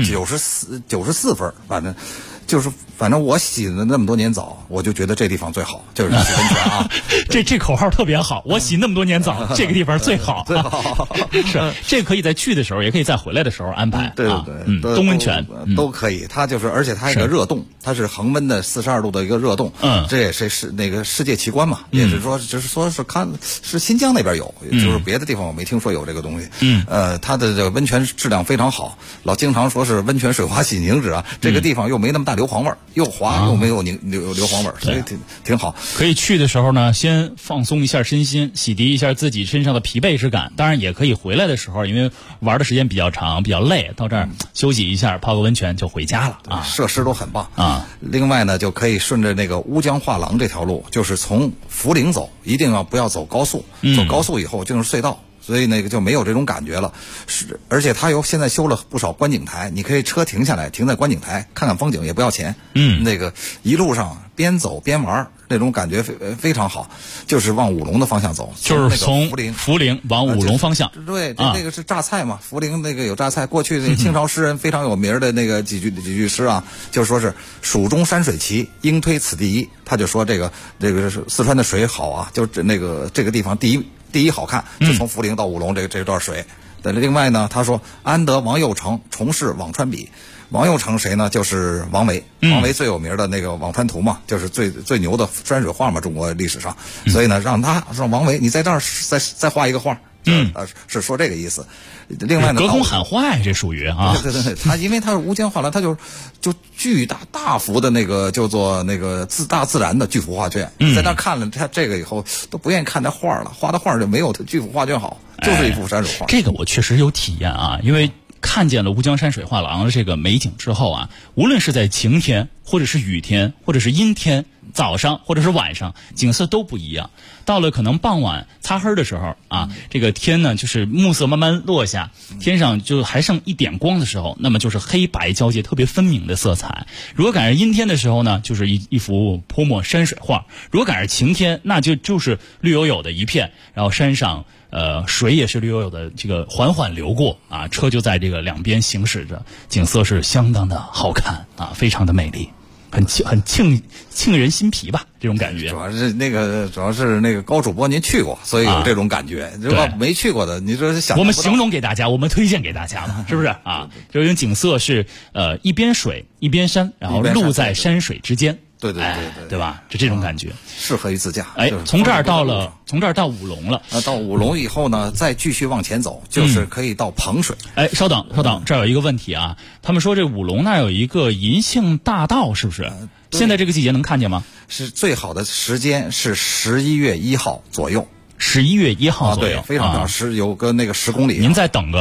，94分，反正我洗了那么多年澡，我就觉得这地方最好，就是洗温泉啊。 这口号特别好，我洗那么多年澡，这个地方最好，最好。是，这可以在去的时候，也可以在回来的时候安排。 对， 东温泉都可以。它就是，而且它有个热洞，它是恒温的42度的一个热洞。这也是那个世界奇观嘛，也是说，就是说是是新疆那边有，就是别的地方我没听说有这个东西。它的这个温泉质量非常好，老经常说是温泉水滑洗凝脂啊，这个地方又没那么大硫磺味儿。又滑又没有硫磺味，所以挺好。 可以去的时候呢，先放松一下身心，洗涤一下自己身上的疲惫之感。当然也可以回来的时候，因为玩的时间比较长，比较累，到这儿休息一下，泡个温泉就回家了啊。 设施都很棒啊。另外呢，就可以顺着那个乌江画廊这条路，就是从涪陵走，一定不要走高速，走高速以后就是隧道。所以那个就没有这种感觉了，而且它现在修了不少观景台，你可以车停下来，停在观景台看看风景，也不要钱。那个一路上边走边玩，那种感觉非常好。就是往武隆的方向走， 就是从涪陵往武隆方向。 对，那个是榨菜嘛，涪陵那个有榨菜。过去那清朝诗人非常有名的那个几句诗啊，就是说是蜀中山水奇，应推此第一。他就说这个四川的水好啊，就是这个地方第一好看，就从涪陵到武隆这段水。另外呢，他说安得王右城，重事辋川笔。王右城谁呢？就是王维。王维最有名的那个《辋川图》嘛，就是最牛的山水画嘛，中国历史上。所以呢，让王维你在这儿再画一个画。是说这个意思。另外呢， 隔空喊话呀，这属于啊。 对，他因为他是乌江画廊，他就巨大幅的那个叫做那个大自然的巨幅画卷，在那看了他这个以后都不愿意看那画了，画的画就没有巨幅画卷好，就是一幅山水画。 这个我确实有体验啊，因为看见了乌江山水画廊的这个美景之后啊，无论是在晴天或者是雨天或者是阴天，早上或者是晚上，景色都不一样。到了可能傍晚擦黑的时候啊，这个天呢就是暮色慢慢落下，天上就还剩一点光的时候，那么就是黑白交界特别分明的色彩。如果赶上阴天的时候呢，就是一幅泼墨山水画；如果赶上晴天，那就是绿油油的一片，然后山上水也是绿油油的，这个缓缓流过啊，车就在这个两边行驶着，景色是相当的好看啊，非常的美丽。很沁人心脾吧，这种感觉。主要是那个高主播您去过，所以有这种感觉。如果没去过的，你说想我们形容给大家，我们推荐给大家嘛，是不是啊？这种景色是一边水一边山，然后路在山水之间。对吧？这种感觉适合于自驾。 从这儿到武隆了。 到武隆以后呢，再继续往前走，就是可以到彭水。 稍等，这儿有一个问题啊。他们说这武隆那儿有一个银杏大道，是不是？现在这个季节能看见吗？ 是最好的时间是11月1号左右。 11月1号左右， 对，非常好，是有个那个10公里。 您再等个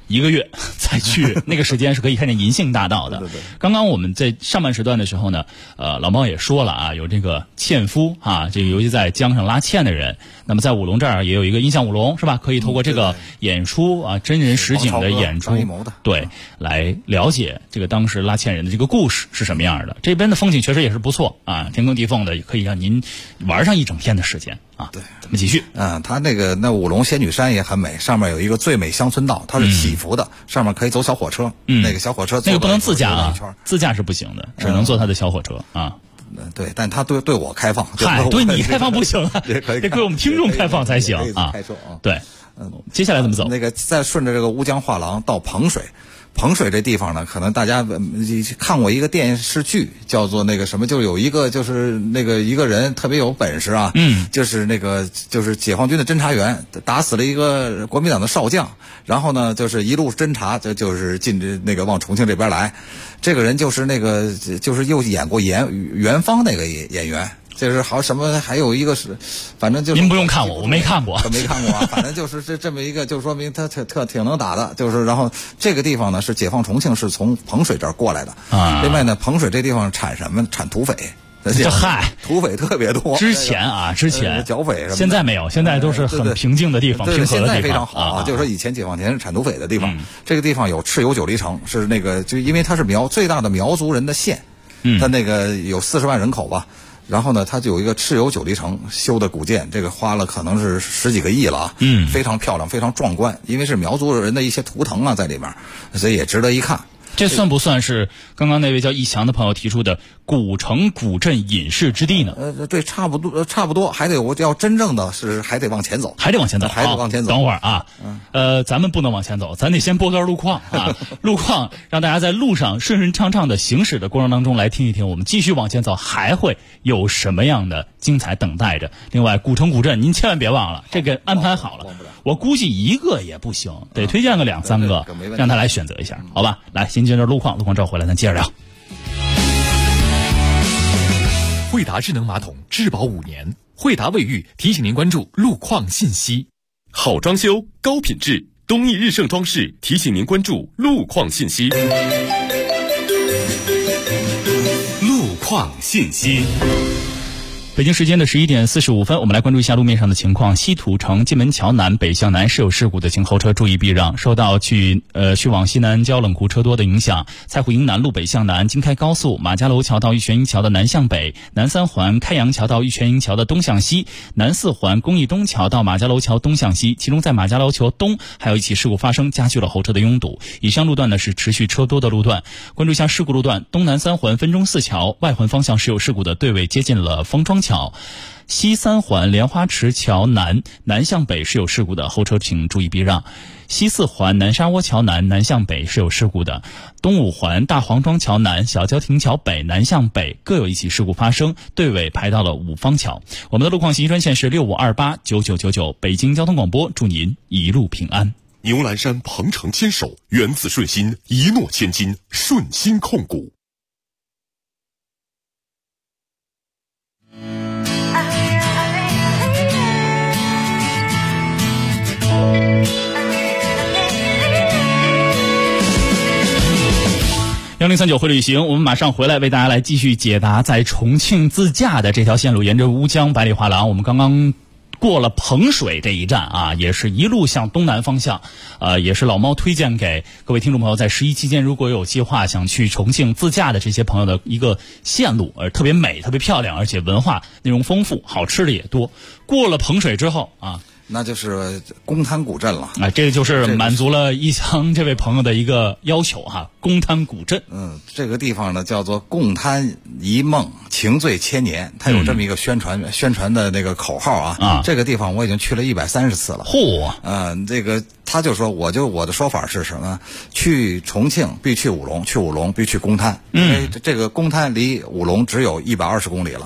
1个月再去，那个时间是可以看见银杏大道的。 对。 刚刚我们在上半时段的时候呢，老猫也说了啊，有这个纤夫啊，这个尤其在江上拉纤的人，那么在舞龙这儿也有一个印象舞龙是吧？可以透过这个演出啊，真人实景的演出，对，来了解这个当时拉纤人的这个故事是什么样的。这边的风景确实也是不错啊，天坑地缝的，可以让您玩上1整天的时间啊。 对， 咱们继续。 它那舞龙仙女山也很美，上面有一个最美乡村道，它是起伏的，上面可以走小火车。那个小火车那个不能自驾啊，自驾是不行的，只能坐它的小火车啊。 对，但它对我开放， 对你开放不行啊， 也可以， 得对我们听众开放才行啊。 开车啊， 对，接下来怎么走？ 那个再顺着这个乌江画廊到彭水。彭水这地方呢，可能大家看过一个电视剧，叫做那个什么，就有一个就是那个一个人特别有本事啊，就是那个就是解放军的侦察员打死了一个国民党的少将，然后呢就是一路侦察，就是进那个往重庆这边来，这个人就是那个就是又演过元芳那个演员。就是好什么，还有一个是，反正就是您不用看我没看过， 没看过啊。反正就是这么一个，就说明他挺能打的。就是然后这个地方呢是解放重庆，是从彭水这儿过来的啊。另外呢，彭水这地方产什么？产土匪。 嗨， 土匪特别多。 之前剿匪什么的， 现在没有，现在都是很平静的地方，平和的地方。 现在非常好啊，就是说以前解放前产土匪的地方，这个地方有蚩尤9里城，是那个就因为它是最大的苗族人的县，它那个有40万人口吧。然后呢，它就有一个蚩尤9里城修的古建，这个花了可能是10几个亿了啊，非常漂亮，非常壮观，因为是苗族人的一些图腾啊在里面，所以也值得一看。 这算不算是刚刚那位叫易强的朋友提出的古城古镇隐士之地呢？ 对，差不多，还得要真正的是还得往前走， 还得往前走。等会儿啊，咱们不能往前走，咱得先播段路况啊，路况让大家在路上顺顺畅畅的行驶的过程当中来听一听，我们继续往前走还会有什么样的精彩等待着。另外，古城古镇您千万别忘了，这个安排好了，我估计1个也不行，得推荐个2、3个，让他来选择一下，好吧？来，先接着路况之后回来咱接着聊。 惠达智能马桶质保5年，惠达卫浴提醒您关注路况信息。好装修高品质，东益日盛装饰提醒您关注路况信息。路况信息。 北京时间的11点45分，我们来关注一下路面上的情况。西土城金门桥南北向南是有事故的，请后车注意避让。受到去往西南郊冷库车多的影响，蔡湖营南路北向南，京开高速马家楼桥到玉泉营桥的南向北，南3环开阳桥到玉泉营桥的东向西，南4环公益东桥到马家楼桥东向西。其中在马家楼桥东还有一起事故发生，加剧了后车的拥堵。以上路段呢是持续车多的路段。关注一下事故路段：东南3环分钟4桥外环方向是有事故的，队尾接近了方庄桥。西3环莲花池桥南向北是有事故的，后车请注意避让。西4环南沙窝桥南向北是有事故的。东5环大黄庄桥南小郊亭桥北南向北各有一起事故发生，队尾排到了五方桥。我们的路况信息专线是65289999，北京交通广播，祝您一路平安。 牛栏山鹏程牵手，源自顺心，一诺千金，顺心控股。 1039会旅行，我们马上回来为大家来继续解答在重庆自驾的这条线路，沿着乌江百里画廊，我们刚刚过了彭水这一站啊，也是一路向东南方向，也是老猫推荐给各位听众朋友，在11期间如果有计划想去重庆自驾的这些朋友的一个线路，特别美，特别漂亮，而且文化内容丰富，好吃的也多。过了彭水之后啊， 那就是公滩古镇了啊，这个就是满足了一强这位朋友的一个要求哈。公滩古镇， 这个地方呢叫做共滩一梦，情醉千年，它有这么一个宣传的那个口号啊。这个地方我已经去了130次了。 嚯！ 这个他就说，我的说法是什么？去重庆必去武隆，去武隆必去公滩，因为这个公滩离武隆只有120公里了。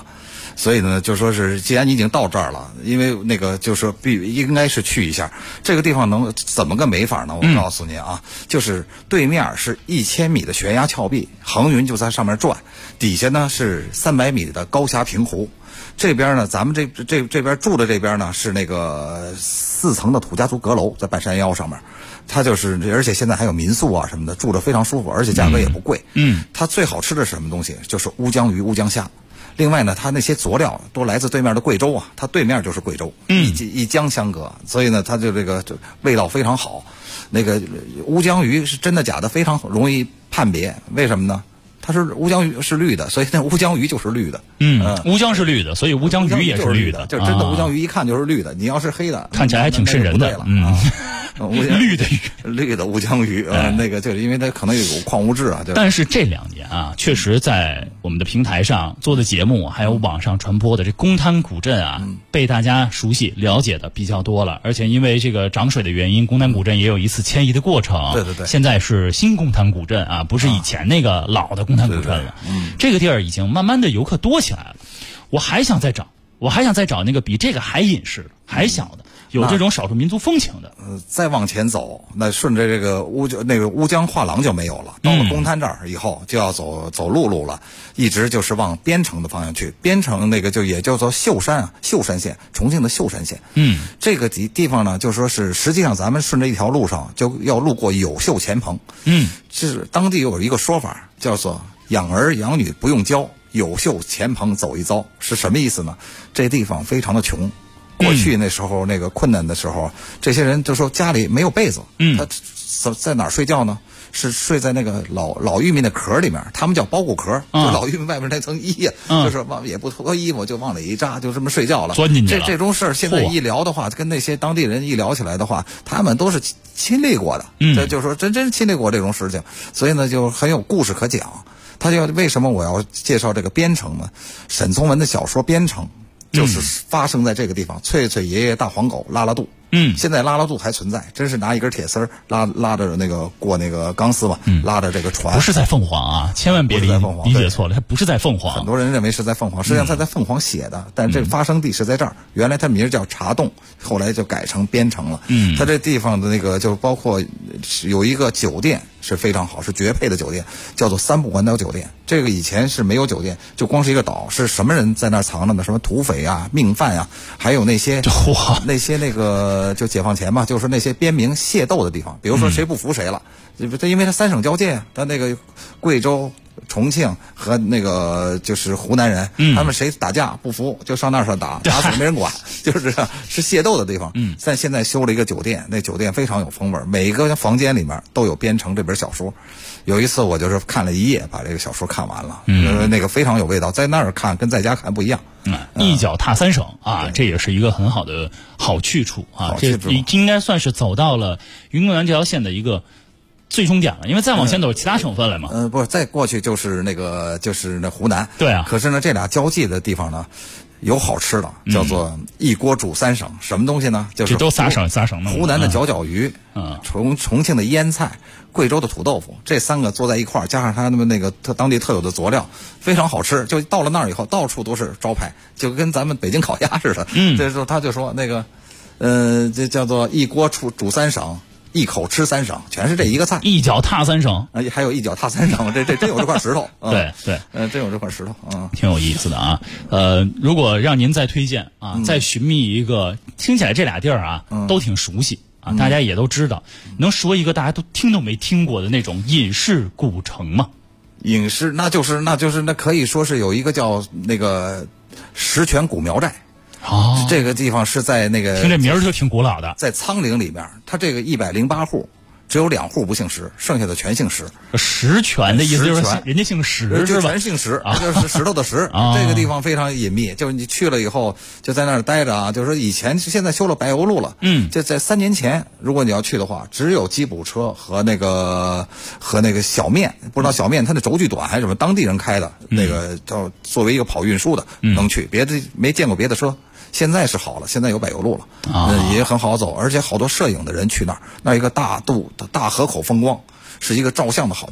所以呢，就说是既然你已经到这儿了，因为那个就说应该是去一下这个地方，能怎么个美法呢？我告诉您啊，就是对面是1000米的悬崖峭壁，横云就在上面转，底下呢是300米的高峡平湖。这边呢，咱们这边住的这边呢是那个4层的土家族阁楼，在半山腰上面，它就是，而且现在还有民宿啊什么的，住着非常舒服，而且价格也不贵。它最好吃的是什么东西？就是乌江鱼、乌江虾。另外呢，它那些佐料都来自对面的贵州啊，它对面就是贵州，一江相隔，所以呢，它就这个味道非常好。那个乌江鱼是真的假的，非常容易判别，为什么呢？它是乌江鱼是绿的，所以那乌江鱼就是绿的。 乌江是绿的，所以乌江鱼也是绿的。 就真的乌江鱼一看就是绿的，你要是黑的， 看起来还挺瘆人的。绿的鱼， 绿的乌江鱼，那个就是因为它可能有矿物质啊。 但是这2年啊，确实在我们的平台上做的节目，还有网上传播的这公滩古镇啊，被大家熟悉了解的比较多了。而且因为这个涨水的原因，公滩古镇也有一次迁移的过程。 对。 现在是新公滩古镇啊，不是以前那个老的公滩古镇了。这个地儿已经慢慢的游客多起来了。我还想再找那个比这个还隐士的、还小的，有这种少数民族风情的。 再往前走，那顺着这个乌江画廊就没有了。到了公滩这儿以后，就要走陆了，一直就是往边城的方向去。边城那个就也叫做秀山县，重庆的秀山县。这个地方呢，就说是实际上咱们顺着一条路上就要路过有秀前棚。是当地有一个说法叫做养儿养女不用教，有秀前棚走一遭，是什么意思呢？这地方非常的穷。过去那时候那个困难的时候，这些人就说家里没有被子，他在哪儿睡觉呢？是睡在那个老玉米的壳里面，他们叫包谷壳，就老玉米外面那层衣呀，就是也不脱衣服就往里一扎，就这么睡觉了。 钻进去了。 这种事儿现在一聊的话，跟那些当地人一聊起来的话，他们都是亲历过的，这就是说真亲历过这种事情，所以呢就很有故事可讲。他就为什么我要介绍这个边城呢？沈从文的小说《边城》就是发生在这个地方。翠翠爷爷大黄狗拉拉肚，现在拉拉肚还存在，真是拿一根铁丝拉着那个过那个钢丝嘛，拉着这个船。 不是在凤凰啊，千万别理解错了，它不是在凤凰。 很多人认为是在凤凰，实际上他在凤凰写的，但这个发生地是在这儿。原来它名叫茶洞，后来就改成边城了。它这地方的那个就包括有一个酒店是非常好，是绝配的酒店，叫做三不环岛酒店。这个以前是没有酒店，就光是一个岛，是什么人在那儿藏着呢？什么土匪啊、命犯啊，还有那些那个就解放前嘛，就是那些边民械斗的地方。比如说谁不服谁了，因为它3省交界，它那个贵州、重庆和那个就是湖南人，他们谁打架不服就上那儿打死没人管，就是是械斗的地方。但现在修了一个酒店，那酒店非常有风味，每个房间里面都有边城这本小说。有一次我就是看了一夜，把这个小说看完了，那个非常有味道，在那儿看跟在家看不一样。 一脚踏3省啊，这也是一个很好的好去处啊，这应该算是走到了云贵南这条线的一个最终点了，因为再往前都是其他省份了嘛。 不是，再过去就是那湖南。 对啊。 可是呢，这俩交界的地方呢，有好吃的，叫做一锅煮3省。什么东西呢？就是这都仨省的。 湖南的角角鱼，重庆的腌菜，贵州的土豆腐，这3个做在一块儿，加上他们那个当地特有的佐料，非常好吃。就到了那儿以后，到处都是招牌，就跟咱们北京烤鸭似的。这时候他就说那个，这叫做一锅煮3省。一口吃3省，全是这一个菜。 一脚踏3省， 还有一脚踏3省，这真有这块石头。 对， 真有这块石头， 挺有意思的啊。如果让您再推荐啊，再寻觅一个，听起来这俩地儿啊都挺熟悉啊，大家也都知道，能说一个大家都听都没听过的那种隐士古城吗？ 隐士，那可以说是有一个叫那个石泉古苗寨。这个地方是在那个， 听这名儿就挺古老的， 在苍岭里面，它这个108户，只有2户不姓石，剩下的全姓石。 石泉的意思就是人家姓石是吧？ 全姓石，就是石头的石。这个地方非常隐秘，就是你去了以后就在那儿待着啊。就是说以前现在修了柏油路了，就在3年前，如果你要去的话，只有吉普车和那个小面，不知道小面它的轴距短还是什么，当地人开的那个叫作为一个跑运输的能去，别的没见过别的车。现在是好了，现在有柏油路了，也很好走，而且好多摄影的人去那儿，那一个大河口风光，是一个照相的好地方。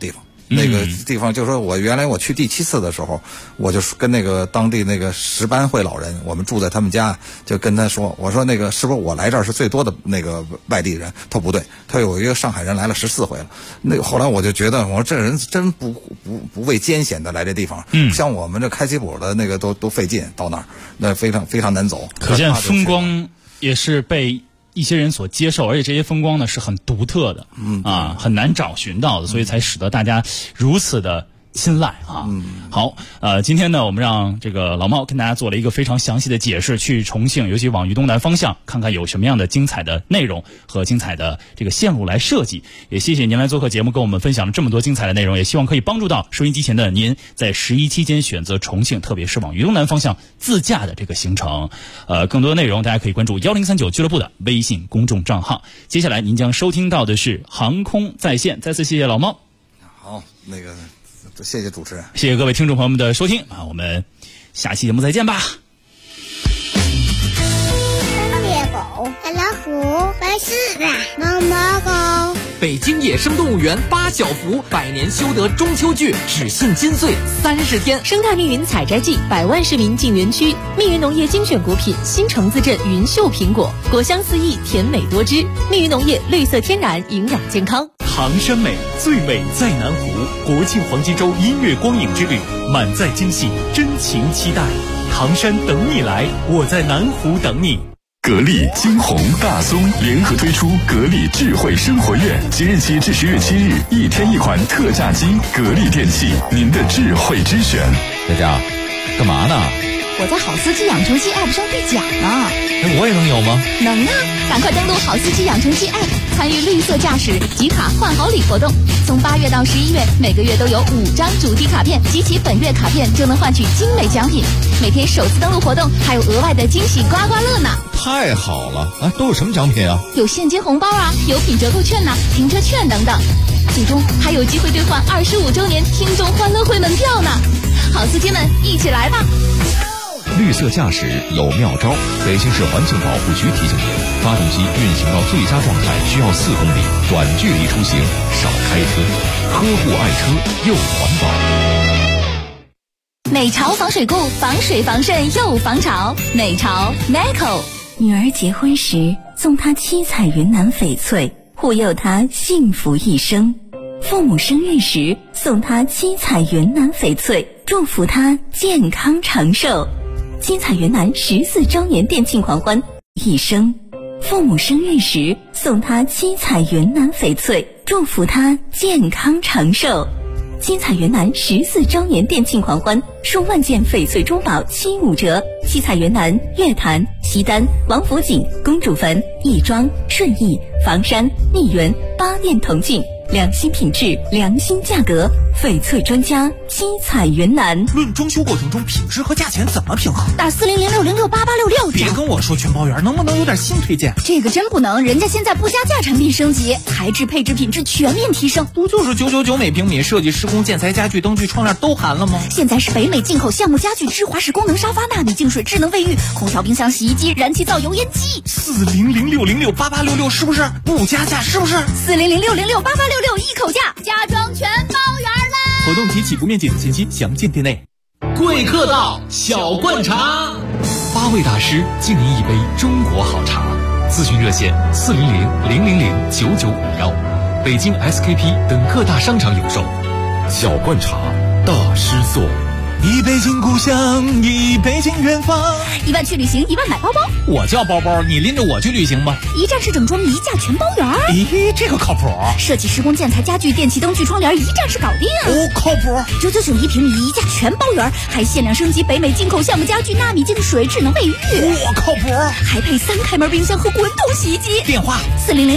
那个地方就是说我原来我去第7次的时候，我就跟那个当地那个石班会老人，我们住在他们家，就跟他说，我说那个是不是我来这儿是最多的那个外地人？他不对，他有一个上海人来了14回了。那个后来我就觉得，我说这人真不畏艰险的来这地方，像我们这开吉普的那个都费劲到那儿，那非常非常难走。 可见风光也是被一些人所接受，而且这些风光呢是很独特的，很难找寻到的，所以才使得大家如此的青睐啊。好，今天呢，我们让这个老猫跟大家做了一个非常详细的解释，去重庆，尤其往渝东南方向，看看有什么样的精彩的内容和精彩的这个线路来设计。也谢谢您来做客节目，跟我们分享了这么多精彩的内容，也希望可以帮助到收音机前的您，在11期间选择重庆，特别是往渝东南方向自驾的这个行程。更多的内容大家可以关注1039俱乐部的微信公众账号。接下来您将收听到的是航空在线，再次谢谢老猫。 好，那个。谢谢主持人， 谢谢各位听众朋友们的收听我们下期节目再见吧。 猎狗、大老虎、白狮子、毛毛狗。 北京野生动物园8小福百年修得中秋剧只庆金岁30天， 生态密云采摘季，100万市民进园区。密云农业精选果品新城自镇云秀苹果，果香四溢，甜美多汁。密云农业绿色天然，营养健康。 唐山美，最美在南湖。国庆黄金周音乐光影之旅，满载惊喜，真情期待。唐山等你来，我在南湖等你。 格力、金鸿、大松联合推出格力智慧生活院，即日起至10月7日，1天1款特价机。格力电器，您的智慧之选。 佳佳，干嘛呢？ 我在好司机养成记 App 上兑奖呢。 我也能有吗？ 能啊！赶快登录好司机养成记 App， 参与绿色驾驶集卡换好礼活动。从8月到11月，每个月都有5张主题卡片，集齐本月卡片就能换取精美奖品。每天首次登录活动还有额外的惊喜刮刮乐呢！ 太好了啊！都有什么奖品啊？ 有现金红包啊，有品折扣券呐，停车券等等。最终还有机会兑换25周年听众欢乐会门票呢！好司机们，一起来吧！ 绿色驾驶有妙招，北京市环境保护局提醒您：发动机运行到最佳状态需要4公里，短距离出行少开车，呵护爱车又环保。 美潮防水固，防水防渗又防潮。美潮 Neco。 女儿结婚时送她七彩云南翡翠，护佑她幸福一生；父母生日时送她七彩云南翡翠，祝福她健康长寿。七彩云南14周年店庆狂欢一生，父母生日时送她七彩云南翡翠，祝福她健康长寿。七彩云南14周年店庆狂欢，数万件翡翠珠宝7、5折。七彩云南月坛、西单、王府井、公主坟、亦庄、顺义、房山、密云8店同庆，良心品质，良心价格，翡翠专家七彩云南。 论装修过程中品质和价钱怎么平衡？ 打4006068866。 别跟我说全包圆，能不能有点新推荐？ 这个真不能，人家现在不加价产品升级，材质配置品质全面提升。 不就是999每平米，设计施工建材家具灯具窗帘都含了吗？ 现在是北美进口橡木家具、芝华士功能沙发、纳米净水、智能卫浴、空调、冰箱、洗衣机、燃气灶、油烟机。 4006068866是不是不加价？是不是 4006068866一口价，家装全包圆啦！ 活动及起步面积等信息详见店内。 贵客到，小罐茶 ，8位大师敬您一杯中国好茶。咨询热线400-000-9951，北京 SKP 等各大商场有售。 小罐茶，大师做。 一杯敬故乡，一杯敬远方。 1万去旅行，1万买包包。 我叫包包，你拎着我去旅行吧。 一站式整装，一价全包圆。 咦，这个靠谱。 设计施工建材家具电器灯具窗帘一站式搞定。 哦，靠谱。 999一平米，一价全包圆，还限量升级北美进口橡木家具、纳米净水、智能卫浴。 我靠谱。 还配3开门冰箱和滚筒洗衣机。 电话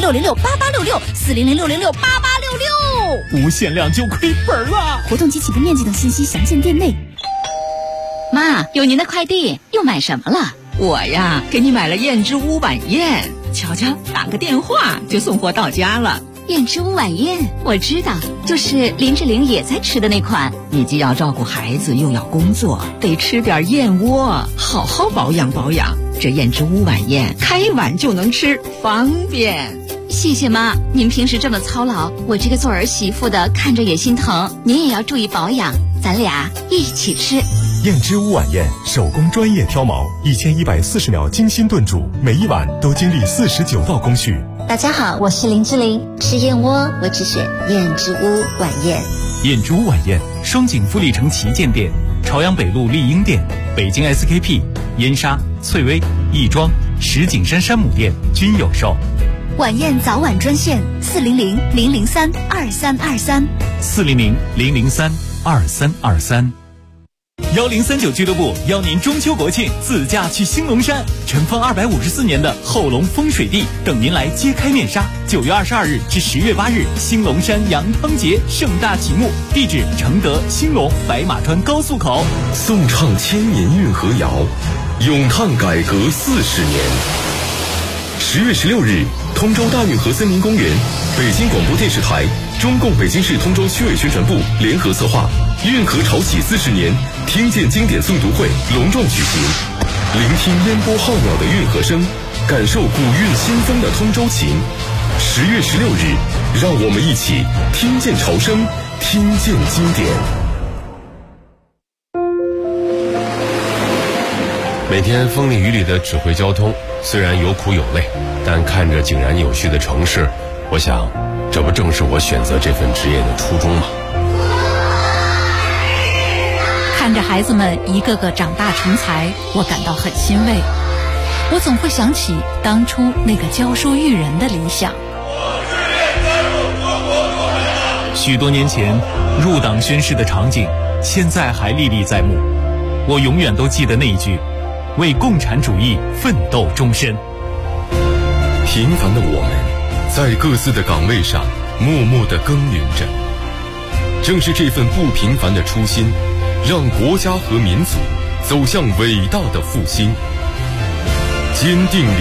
4006068866，4006068866。 无限量就亏本了。 活动及起步面积等信息详见店内。 妈，有您的快递，又买什么了？ 我呀，给你买了燕之屋晚宴，瞧瞧，打个电话就送货到家了。 燕之屋晚宴，我知道，就是林志玲也在吃的那款。 你既要照顾孩子，又要工作，得吃点燕窝，好好保养保养。这燕之屋晚宴，开碗就能吃，方便。 谢谢妈，您平时这么操劳，我这个做儿媳妇的看着也心疼。您也要注意保养，咱俩一起吃。 燕之屋晚宴手工专业挑毛，1140秒精心炖煮，每一碗都经历49道工序。 大家好，我是林志玲，吃燕窝我只选燕之屋晚宴。 燕之屋晚宴，双井富力城旗舰店、朝阳北路丽婴店、北京 SKP、燕莎、翠微、亦庄、石景山山姆店均有售。 晚宴早晚专线400-003-2323 400-003-2323。1039俱乐部邀您中秋国庆自驾去兴隆山，尘封254年的后龙风水地等您来揭开面纱。9月22日至10月8日，兴隆山羊汤节盛大启幕，地址承德、兴隆、白马川高速口。 颂唱千年运河谣，咏叹改革40年。10月16日，通州大运河森林公园，北京广播电视台、中共北京市通州区委宣传部联合策划运河潮起40年听见经典诵读会隆重举行，聆听烟波浩渺的运河声，感受古韵新风的通州情。10月16日，让我们一起听见潮声，听见经典。 每天风里雨里的指挥交通，虽然有苦有累，但看着井然有序的城市，我想这不正是我选择这份职业的初衷吗？ 看着孩子们一个个长大成才，我感到很欣慰。我总会想起当初那个教书育人的理想。 许多年前入党宣誓的场景，现在还历历在目。我永远都记得那一句：为共产主义奋斗终身。 平凡的我们，在各自的岗位上默默地耕耘着。正是这份不平凡的初心，让国家和民族走向伟大的复兴。坚定